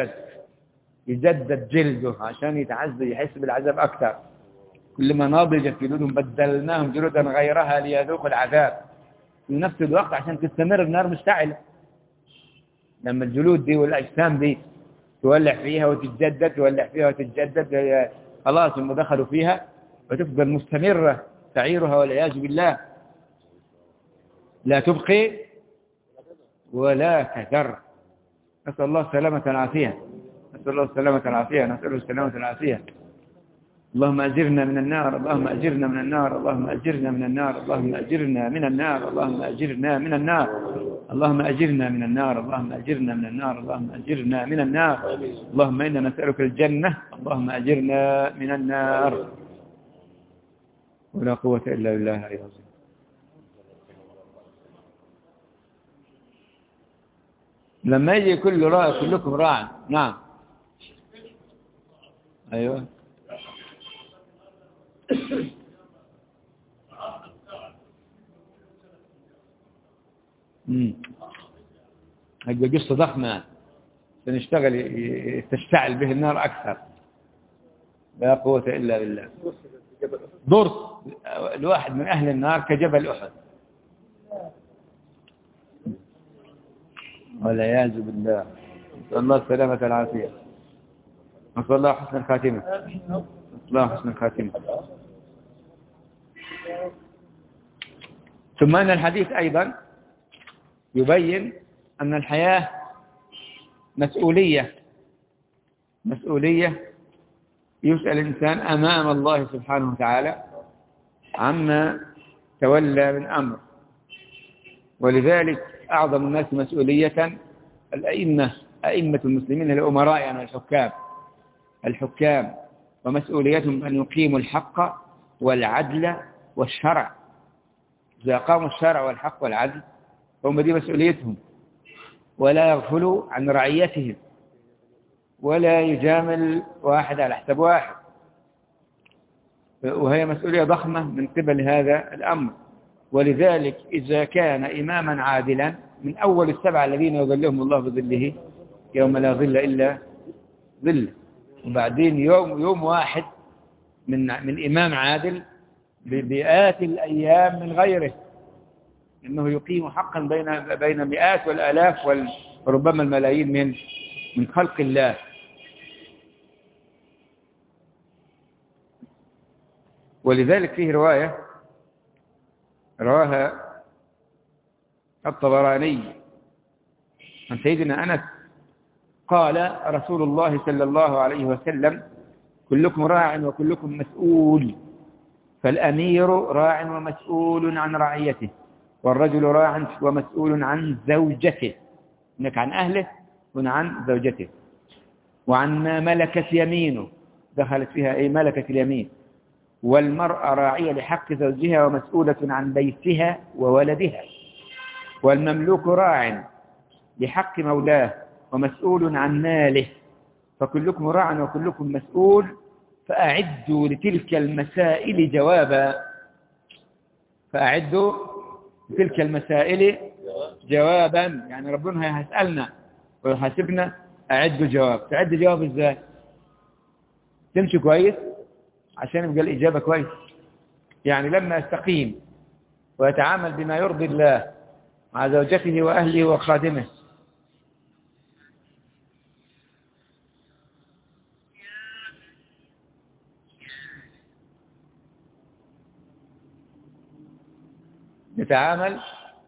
يجدد جلده عشان يتعذب يحس بالعذاب أكثر. كلما نضجت جلودهم بدلناهم جلودا غيرها ليذوقوا العذاب. في نفس الوقت عشان تستمر النار مشتعلة، لما الجلود دي والأجسام دي تولع فيها وتتجدد، تولع فيها وتتجدد، خلاص هم دخلوا فيها وتفضل مستمرة تعيرها والعياذ بالله، لا تبقي ولا تذر. نسأل الله السلامة والعافية، نسأل الله السلامة والعافية، نسأله السلامة والعافية. اللهم أجرنا من النار، اللهم أجرنا من النار، اللهم أجرنا من النار، اللهم أجرنا من النار، اللهم أجرنا من النار، اللهم أجرنا من النار، اللهم أجرنا من النار، اللهم أجرنا من النار، اللهم إنا نسألك الجنة، اللهم أجرنا من النار. ولا قوة إلا بالله العلي العظيم. لما يجي كل راع كلكم راع. نعم أيوة. هذه قصة ضخمة سنشتغل تشتعل به النار أكثر. لا قوة إلا بالله. ضرس الواحد من أهل النار كجبل أحد والعياذ بالله. نسأل الله السلامة والعافية، نسأل الله حسن الخاتمة، نسأل الله حسن الخاتمة. ثم أن الحديث أيضا يبين أن الحياة مسؤولية يسأل الإنسان أمام الله سبحانه وتعالى عما تولى من أمر. ولذلك أعظم الناس مسؤولية أئمة المسلمين، الأمراء يعني الحكام، ومسؤوليتهم أن يقيموا الحق والعدل والشرع. إذا قاموا الشرع والحق والعدل فهم دي مسؤوليتهم، ولا يغفلوا عن رعيتهم، ولا يجامل واحد على حساب واحد. وهي مسؤولية ضخمة من قبل هذا الأمر. ولذلك إذا كان إماما عادلا من أول السبعة الذين يظلهم الله بظله يوم لا ظل إلا ظله، وبعدين يوم واحد من إمام عادل بمئات الأيام من غيره، إنه يقيم حقا بين مئات والآلاف وربما الملايين من خلق الله. ولذلك فيه رواية رواها الطبراني عن سيدنا أنس قال رسول الله صلى الله عليه وسلم: كلكم راع وكلكم مسؤول، فالأمير راع ومسؤول عن رعيته، والرجل راع ومسؤول عن زوجته، إنك عن أهله وعن زوجته، وعن ما ملكت يمينه، دخلت فيها أي ملكة اليمين. والمرأة راعية لحق زوجها ومسؤولة عن بيتها وولدها، والمملوك راع لحق مولاه ومسؤول عن ماله. فكلكم راع وكلكم مسؤول، فأعدوا لتلك المسائل جوابا. فأعدوا لتلك المسائل جوابا، يعني ربنا هيسألنا ويحاسبنا. أعدوا جواب. تعد جواب إزاي؟ تمشي كويس عشان يبقى الإجابة كويس. يعني لما يستقيم ويتعامل بما يرضي الله مع زوجته وأهله وخادمه، يتعامل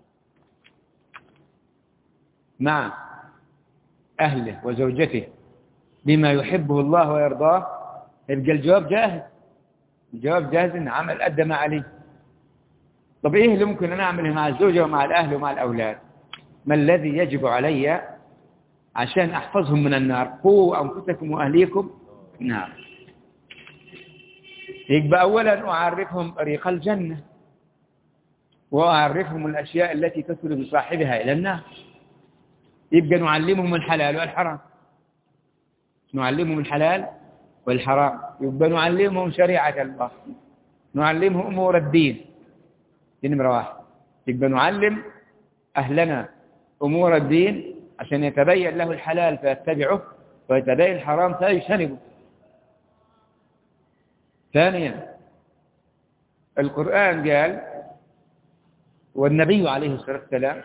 مع أهله وزوجته بما يحبه الله ويرضاه، يبقى الجواب جاهز. الجواب جاهز إن عمل أدى ما عليه. طب إيه اللي ممكن أنا أعمله مع الزوجة ومع الأهل ومع الأولاد؟ ما الذي يجب علي عشان أحفظهم من النار؟ قوا أنفسكم وأهليكم نار. يبقى أولا أعرفهم طريق الجنة، وأعرفهم الأشياء التي تصل بصاحبها إلى النار. يبقى نعلمهم الحلال والحرام، نعلمهم الحلال والحرام. يبقى نعلمهم شريعة الله، نعلمهم أمور الدين. دي نمرة واحد. يبقى نعلم أهلنا أمور الدين عشان يتبين له الحلال فيتبعه، ويتبين الحرام فيجتنبه. ثانيا، القرآن قال والنبي عليه الصلاة والسلام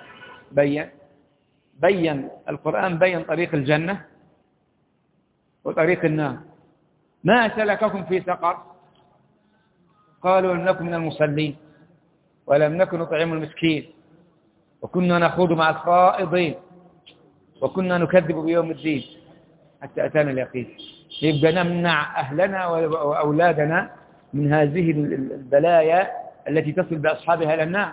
بين القرآن بين طريق الجنة وطريق النار. ما سلككم في سقر؟ قالوا لم نكن من المصلين ولم نكن نطعم المسكين وكنا نخوض مع الخائضين وكنا نكذب بيوم الدين حتى أتانا اليقين. يبقى نمنع أهلنا وأولادنا من هذه البلايا التي تصل بأصحابها إلى النار.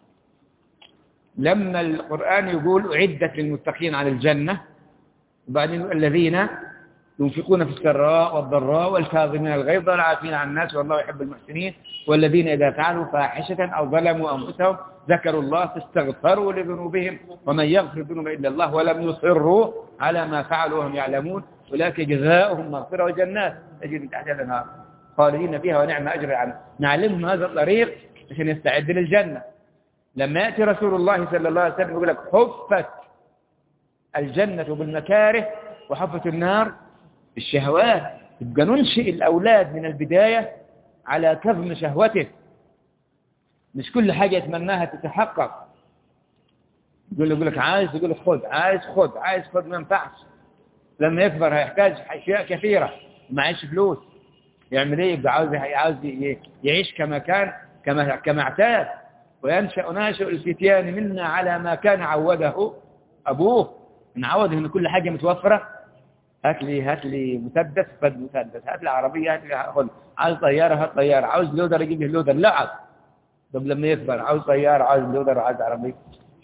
لما القرآن يقول أعدت للمتقين على الجنة، وبعدين الذين ينفقون في السراء والضراء والكاظمين الغيظ والعافين عن الناس والله يحب المحسنين والذين إذا فعلوا فاحشة أو ظلموا أنفسهم ذكروا الله فاستغفروا لذنوبهم ومن يغفر الذنوب إلا الله ولم يصروا على ما فعلوا وهم يعلمون أولئك جزاؤهم مغفرة وجنات تجري من تحتها الأنهار خالدين فيها ونعم أجر العاملين. نعلمهم هذا الطريق عشان يستعد للجنة. لما يأتي رسول الله صلى الله عليه وسلم يقول لك حفت الجنة بالمكاره وحفت النار بالشهوات، يبقى ننشئ الأولاد من البداية على كظم شهوته. مش كل حاجة يتمناها تتحقق. يقول لك عايز، يقول لك خذ، عايز خذ، عايز خذ، ما ينفعش. لما يكبر هيحتاج أشياء كثيرة، معيش فلوس، يعمل ايه؟ يبقى عاوز يعيش كما كان، كما اعتاد. ناشئ الفتيان منا على ما كان عوده أبوه. نعوده إن كل حاجة متوفرة. هات لي مسدس، خذ مسدس. هات لي عربية، هات لي خذ. عاوز طيارة، هات طيارة. عاوز لودر، يجيب لي لودر. لا، طب لما يكبر عاوز طيارة، عاوز لودر، عاوز عربية.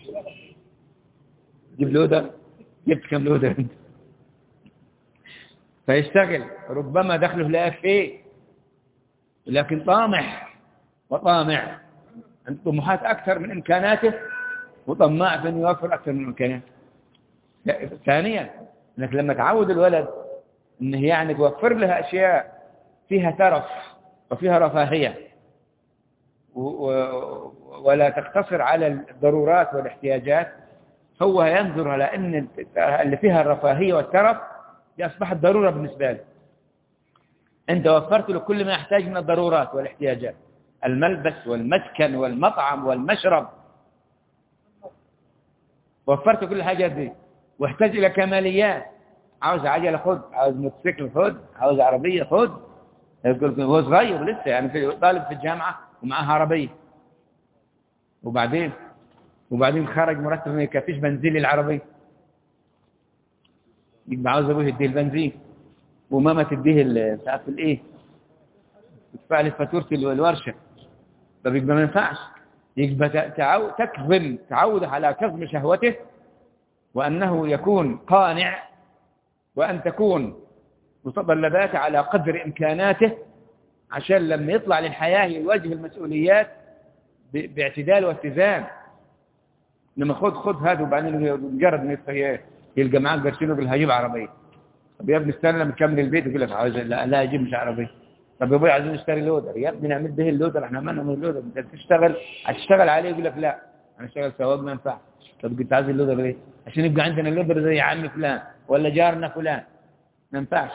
جيب لودر. جبت كم لودر انت؟ فيشتغل، ربما دخله لا فيه، لكن طامح وطامع، عنده طموحات أكثر من إمكاناته، وطماع في أن يوفر أكثر من إمكاناته. ثانيا، أنك لما تعود الولد أنه يعني توفر لها أشياء فيها ترف وفيها رفاهية، ولا تقتصر على الضرورات والاحتياجات، هو ينظر على أن اللي فيها الرفاهية والترف دي أصبحت ضرورة بالنسبة له. أنت وفرت له كل ما يحتاج من الضرورات والاحتياجات، الملبس والمسكن والمطعم والمشرب، وفرت كل الحاجات دي، واحتاج إلى كماليات. عاوز عجلة خد، عاوز موتوسيكل خد، عاوز عربية خد. هو صغير لسه، يعني طالب في الجامعة ومعاه عربية، وبعدين خرج مرتب ما يكفيش بنزين للعربية، يبقى عاوز ابوه يديه البنزين وماما تديه مش عارف الايه، تدفع لي فاتورة الورشة. طب يبقى ما ينفعش. يبقى تعود على كظم شهوته، وأنه يكون قانع، وأن تكون متطلبات على قدر إمكاناته، عشان لما يطلع للحياة يواجه المسؤوليات باعتدال واتزان. لما خذ هذا، وبعدين مجرد ما يلقى معاه قرشين يقول هجيب عربية، طب يا ابني استنى لما تكمل البيت يقول لك عاوز لا اجيب مش عربي. طب يا ابوي عايزين نشتري لودر، يا ابني نعمل به اللودر، احنا عملنا من اللودر، انت هتشتغل عليه يقول لك لا انا اشتغل سواق ما ينفع. طب انت عايز اللودر ليه؟ عشان يبقى عندنا اللودر زي عم فلان ولا جارنا فلان، ما ينفعش.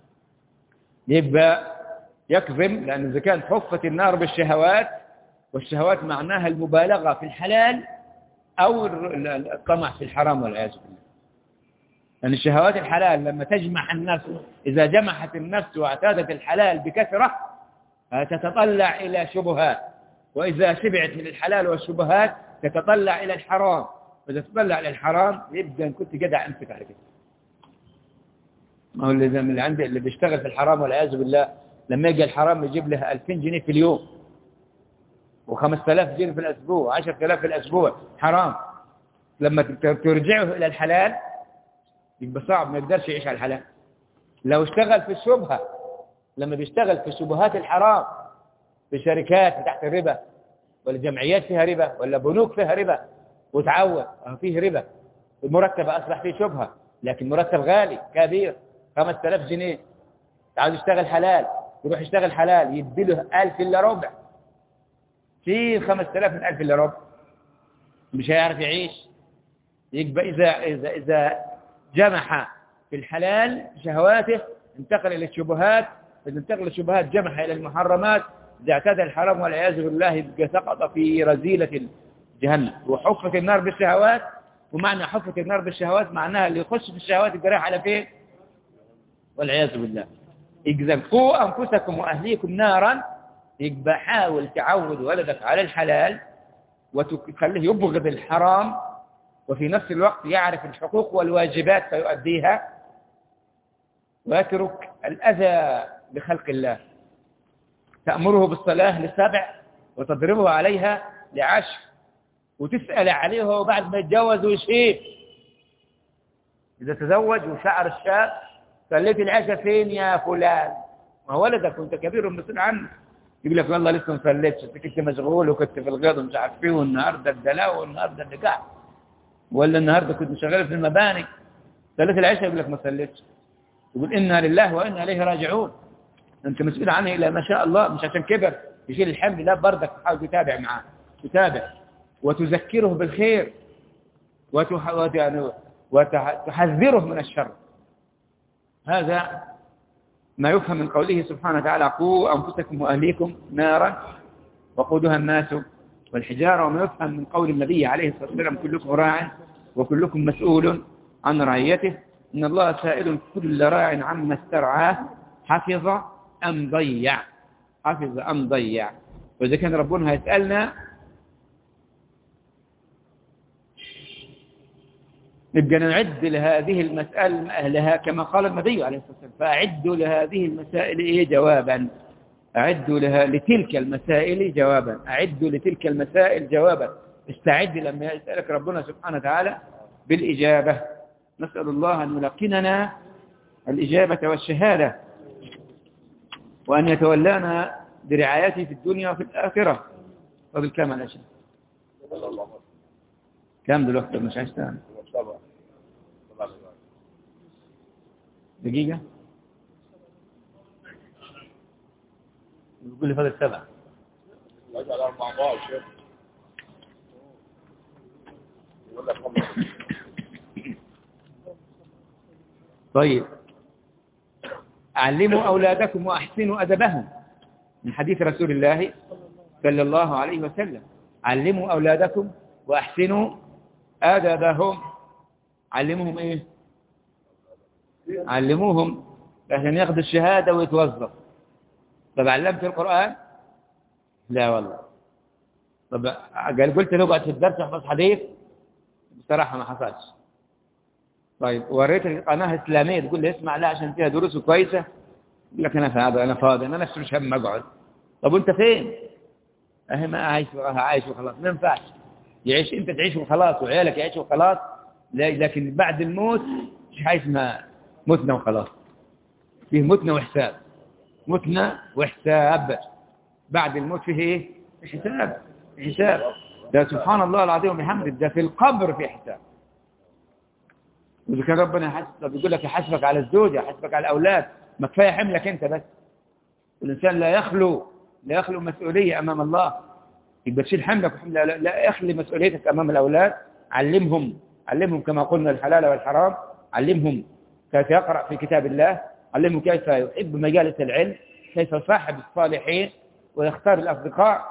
يبقى يكظم، لان اذا كانت حفت النار بالشهوات، والشهوات معناها المبالغه في الحلال او الطمع في الحرام والعياذ بالله. لأن الشهوات الحلال لما تجمع النفس، إذا جمعت النفس واعتادت الحلال بكثرة تتطلع إلى شبهات، وإذا شبعت من الحلال والشبهات تتطلع إلى الحرام، وإذا تطلع إلى الحرام يبقى إن كنت جدع أمسك على كده. ما هو اللي عنده اللي بيشتغل في الحرام والعياذ بالله لما يجي الحرام يجيب له 2000 جنيه في اليوم و5000 جنيه في الأسبوع و10000 في الأسبوع حرام. لما ترجعه إلى الحلال يبقى صعب، ما يقدرش يعيش على الحلال. لو اشتغل في الشبهة، لما بيشتغل في شبهات الحرام، في شركات تحت الربا ولا جمعيات فيها ربا ولا بنوك فيها ربا وتعود فيه ربا، المرتب أصبح فيه شبهة، لكن مرتب غالي كبير 5000 جنيه، عاوز يشتغل حلال، يروح يشتغل حلال يديله 1000 إلا ربع، في 5000 من 1000 إلا ربع مش هيعرف يعيش. يبقى إذا جمح في الحلال شهواته انتقل إلى الشبهات، إذا انتقل الشبهات جمح إلى المحرمات، إذا اعتاد الحرام والعياذ بالله يبقى سقط في رذيلة جهنم. وحفت النار بالشهوات، ومعنى حفت النار بالشهوات معناها اللي يخش في الشهوات يبقى رايح على فين؟ والعياذ بالله. إذا قوا أنفسكم وأهليكم نارا، يبقى حاول تعود ولدك على الحلال وتخليه يبغض الحرام، وفي نفس الوقت يعرف الحقوق والواجبات فيؤديها، ويترك الأذى بخلق الله. تأمره بالصلاة ل7 وتضربه عليها ل10، وتسأل عليه وهو بعد ما يتجوز ويشيب. إذا تزوج وشعر الشاب صليت العشاء فين يا فلان؟ ما ولدك وانت كبير ومسؤول عنه، يقول لك والله لسه ما صليتش، كنت مشغول وكنت في الغيط ومش عارف فيه، والنهارده الدلاوه والنهارده النكاح، ولا النهارده كنت شغال في المباني. صليت العشاء يقول لك ما صليتش، يقول إنا لله وإنا إليه راجعون. أنت مسؤول عنه إلى ما شاء الله، مش عشان كبر يشيل الحمل، لا بردك تحاول تتابع معاه، تتابع وتذكره بالخير وتحذره من الشر. هذا ما يفهم من قوله سبحانه وتعالى قوا أنفسكم وأهليكم نارا وقودها الناس والحجارة، وما يفهم من قول النبي عليه الصلاة والسلام كلكم راع وكلكم مسؤول عن رعيته، إن الله سائل كل راع عما استرعاه حفظ أم ضيع، حفظ أم ضيع. وإذا كان ربنا هيسألنا نبقى نعد لهذه المسألة أهلها كما قال النبي عليه الصلاة والسلام، فأعدوا لهذه المسائل جوابا، أعدوا لتلك المسائل جوابا، أعدوا لتلك المسائل جوابا، استعد لما يسألك ربنا سبحانه وتعالى بالإجابة. نسأل الله أن يلقننا الإجابة والشهادة، وأن يتولانا برعايته في الدنيا وفي الآخرة. وبالكامل الأشياء كم دلوقتي مش عايز تاني دقيقة يقول لي فضل 7 اجعل 14 يقول لك طيب. علموا أولادكم وأحسنوا أدبهم، من حديث رسول الله صلى الله عليه وسلم، علموا أولادكم وأحسنوا أدبهم. علموهم إيه؟ علموهم عشان ياخذ الشهادة ويتوظف. طب علمت القرآن؟ لا والله. طب قلت له اقعد في الدرس احفظ حديث؟ بصراحة ما حصلش. طيب وريت قناة إسلامية تقول لي اسمع لا عشان فيها دروس كويسة، يقول لك أنا فاضي أنا نفسي مش هم أقعد. طب وأنت فين؟ أهي ما عايش وخلاص، ما ينفعش يعيش أنت تعيش وخلاص وعيالك يعيشوا وخلاص، لكن بعد الموت مش حاجة اسمها متنا وخلاص، فيه متنا وحساب، متنا وحساب. بعد الموت فيه إيه؟ حساب. ده سبحان الله العظيم وبحمده، ده في القبر في حساب. وإذا كان ربنا بيقول لك يحاسبك على الزوجة، يحاسبك على الأولاد، ما كفاية حملك أنت بس. الإنسان لا يخلو مسؤولية أمام الله، يبقى تشيل حملك وحمل، لا يخلي مسؤوليتك أمام الأولاد. علمهم كما قلنا الحلال والحرام، علمهم كيف يقرأ في كتاب الله، علمهم كيف يحب مجالس العلم، كيف يصاحب الصالحين ويختار الأصدقاء.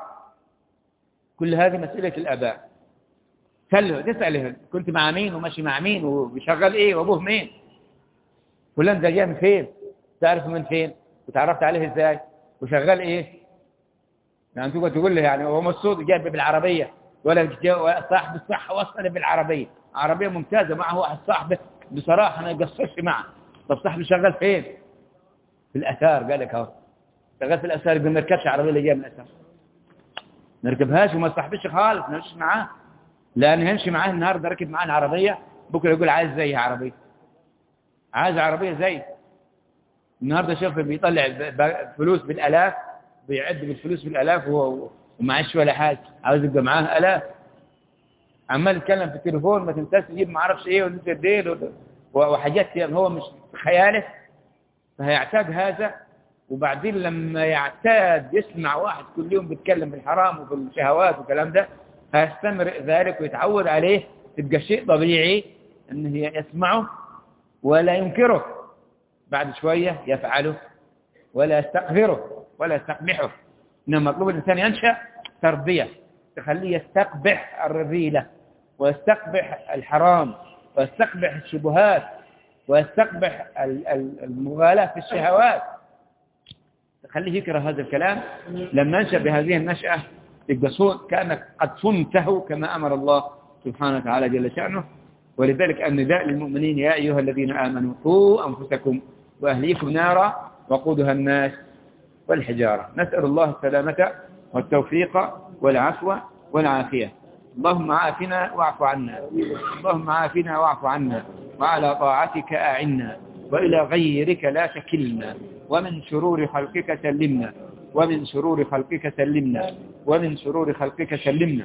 كل هذه مسؤولية الآباء. تسأله كنت مع مين وماشي مع مين وبيشغل إيه وأبوه مين، فلان ده جاء من فين، تعرف من فين وتعرفت عليه إزاي وشغال إيه. يعني تقول له يعني هو مسعود جايب بالعربية ولا صاحب الصحة وصل بالعربية، عربية ممتازة، معه واحد صاحبه بصراحة أنا قصصش معه. طب صاحبي شغال فين؟ في الأثار. قال لك اهو شغال في الأثار، يقول ما نركبش عربية اللي جايه من الأثار، ما نركبهاش وما صاحبش خالص، ما نمشيش معاه، لأن يمشي معاه النهارده ركب معاه العربية، بكرة يقول عايز زي عربية، عايز عربية زي. النهارده شوف بيطلع فلوس بالآلاف، بيعد بالفلوس بالآلاف ومعاش ولا حاجة، عاوز يبقى معاه آلاف، عمال يتكلم في التليفون ما تنساش تجيب ما اعرفش ايه وننسى الدين وحاجات يعني هو مش خياله. فهيعتاد هذا، وبعدين لما يعتاد يسمع واحد كل يوم بيتكلم بالحرام وبالشهوات والكلام ده، هيستمر ذلك ويتعود عليه، تبقى شيء طبيعي انه يسمعه ولا ينكره، بعد شوية يفعله ولا يستقذره ولا يستقبحه. إنما مطلوب الإنسان ينشأ تربية تخليه يستقبح الرذيلة ويستقبح الحرام ويستقبح الشبهات ويستقبح المغالاة في الشهوات، تخليه يكره هذا الكلام. لما ننشأ بهذه النشأة تبقى كأنك قد صنته كما أمر الله سبحانه وتعالى جل شأنه. ولذلك النداء للمؤمنين يا أيها الذين آمنوا قوا أنفسكم وأهليكم نارا وقودها الناس والحجارة. نسأل الله السلامة والتوفيق والعفو والعافية. اللهم عافنا واعف عنا، اللهم عافنا واعف عنا، وعلى طاعتك أعنا، وإلى غيرك لا تكلنا، ومن شرور خلقك سلمنا، ومن شرور خلقك سلمنا، ومن شرور خلقك سلمنا.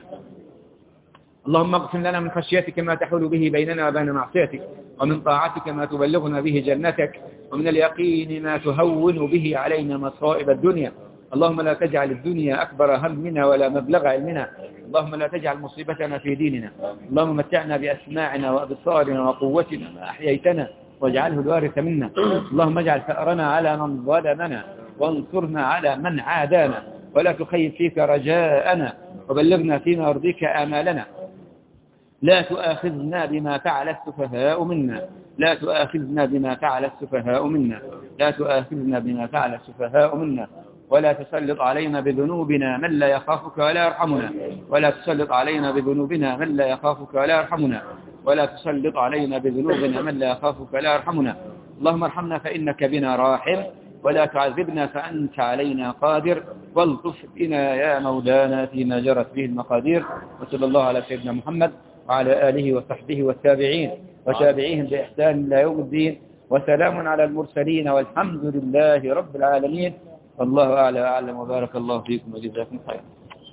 اللهم اقسم لنا من خشيتك ما تحول به بيننا وبين معصيتك، ومن طاعتك ما تبلغنا به جنتك، ومن اليقين ما تهون به علينا مصائب الدنيا. اللهم لا تجعل الدنيا أكبر همنا ولا مبلغ علمنا، اللهم لا تجعل مصيبتنا في ديننا. اللهم متعنا بأسماعنا وأبصارنا وقوتنا ما أحييتنا واجعله الوارث منا. اللهم اجعل ثأرنا على من ظلمنا وانصرنا على من عادانا، ولا تخيب فيك رجاءنا، وبلغنا فيما يرضيك آمالنا. لا تؤاخذنا بما فعل السفهاء منا، لا تؤاخذنا بما فعل السفهاء منا، لا تؤاخذنا بما فعل السفهاء منا، ولا تسلط علينا بذنوبنا من لا يخافك ولا يرحمنا، ولا تسلط علينا بذنوبنا من لا يخافك ولا يرحمنا، ولا تسلط علينا بذنوبنا من لا يخافك ولا يرحمنا. اللهم ارحمنا فإنك بنا راحم، ولا تعذبنا فأنت علينا قادر، والطف بنا يا مولانا فيما جرت به المقادير. وصلى الله على سيدنا محمد وعلى آله وصحبه والتابعين وتابعيهم بإحسان إلى يوم الدين، وسلام على المرسلين، والحمد لله رب العالمين. والله أعلى وأعلم، وبارك الله فيكم وجزاكم خيرا.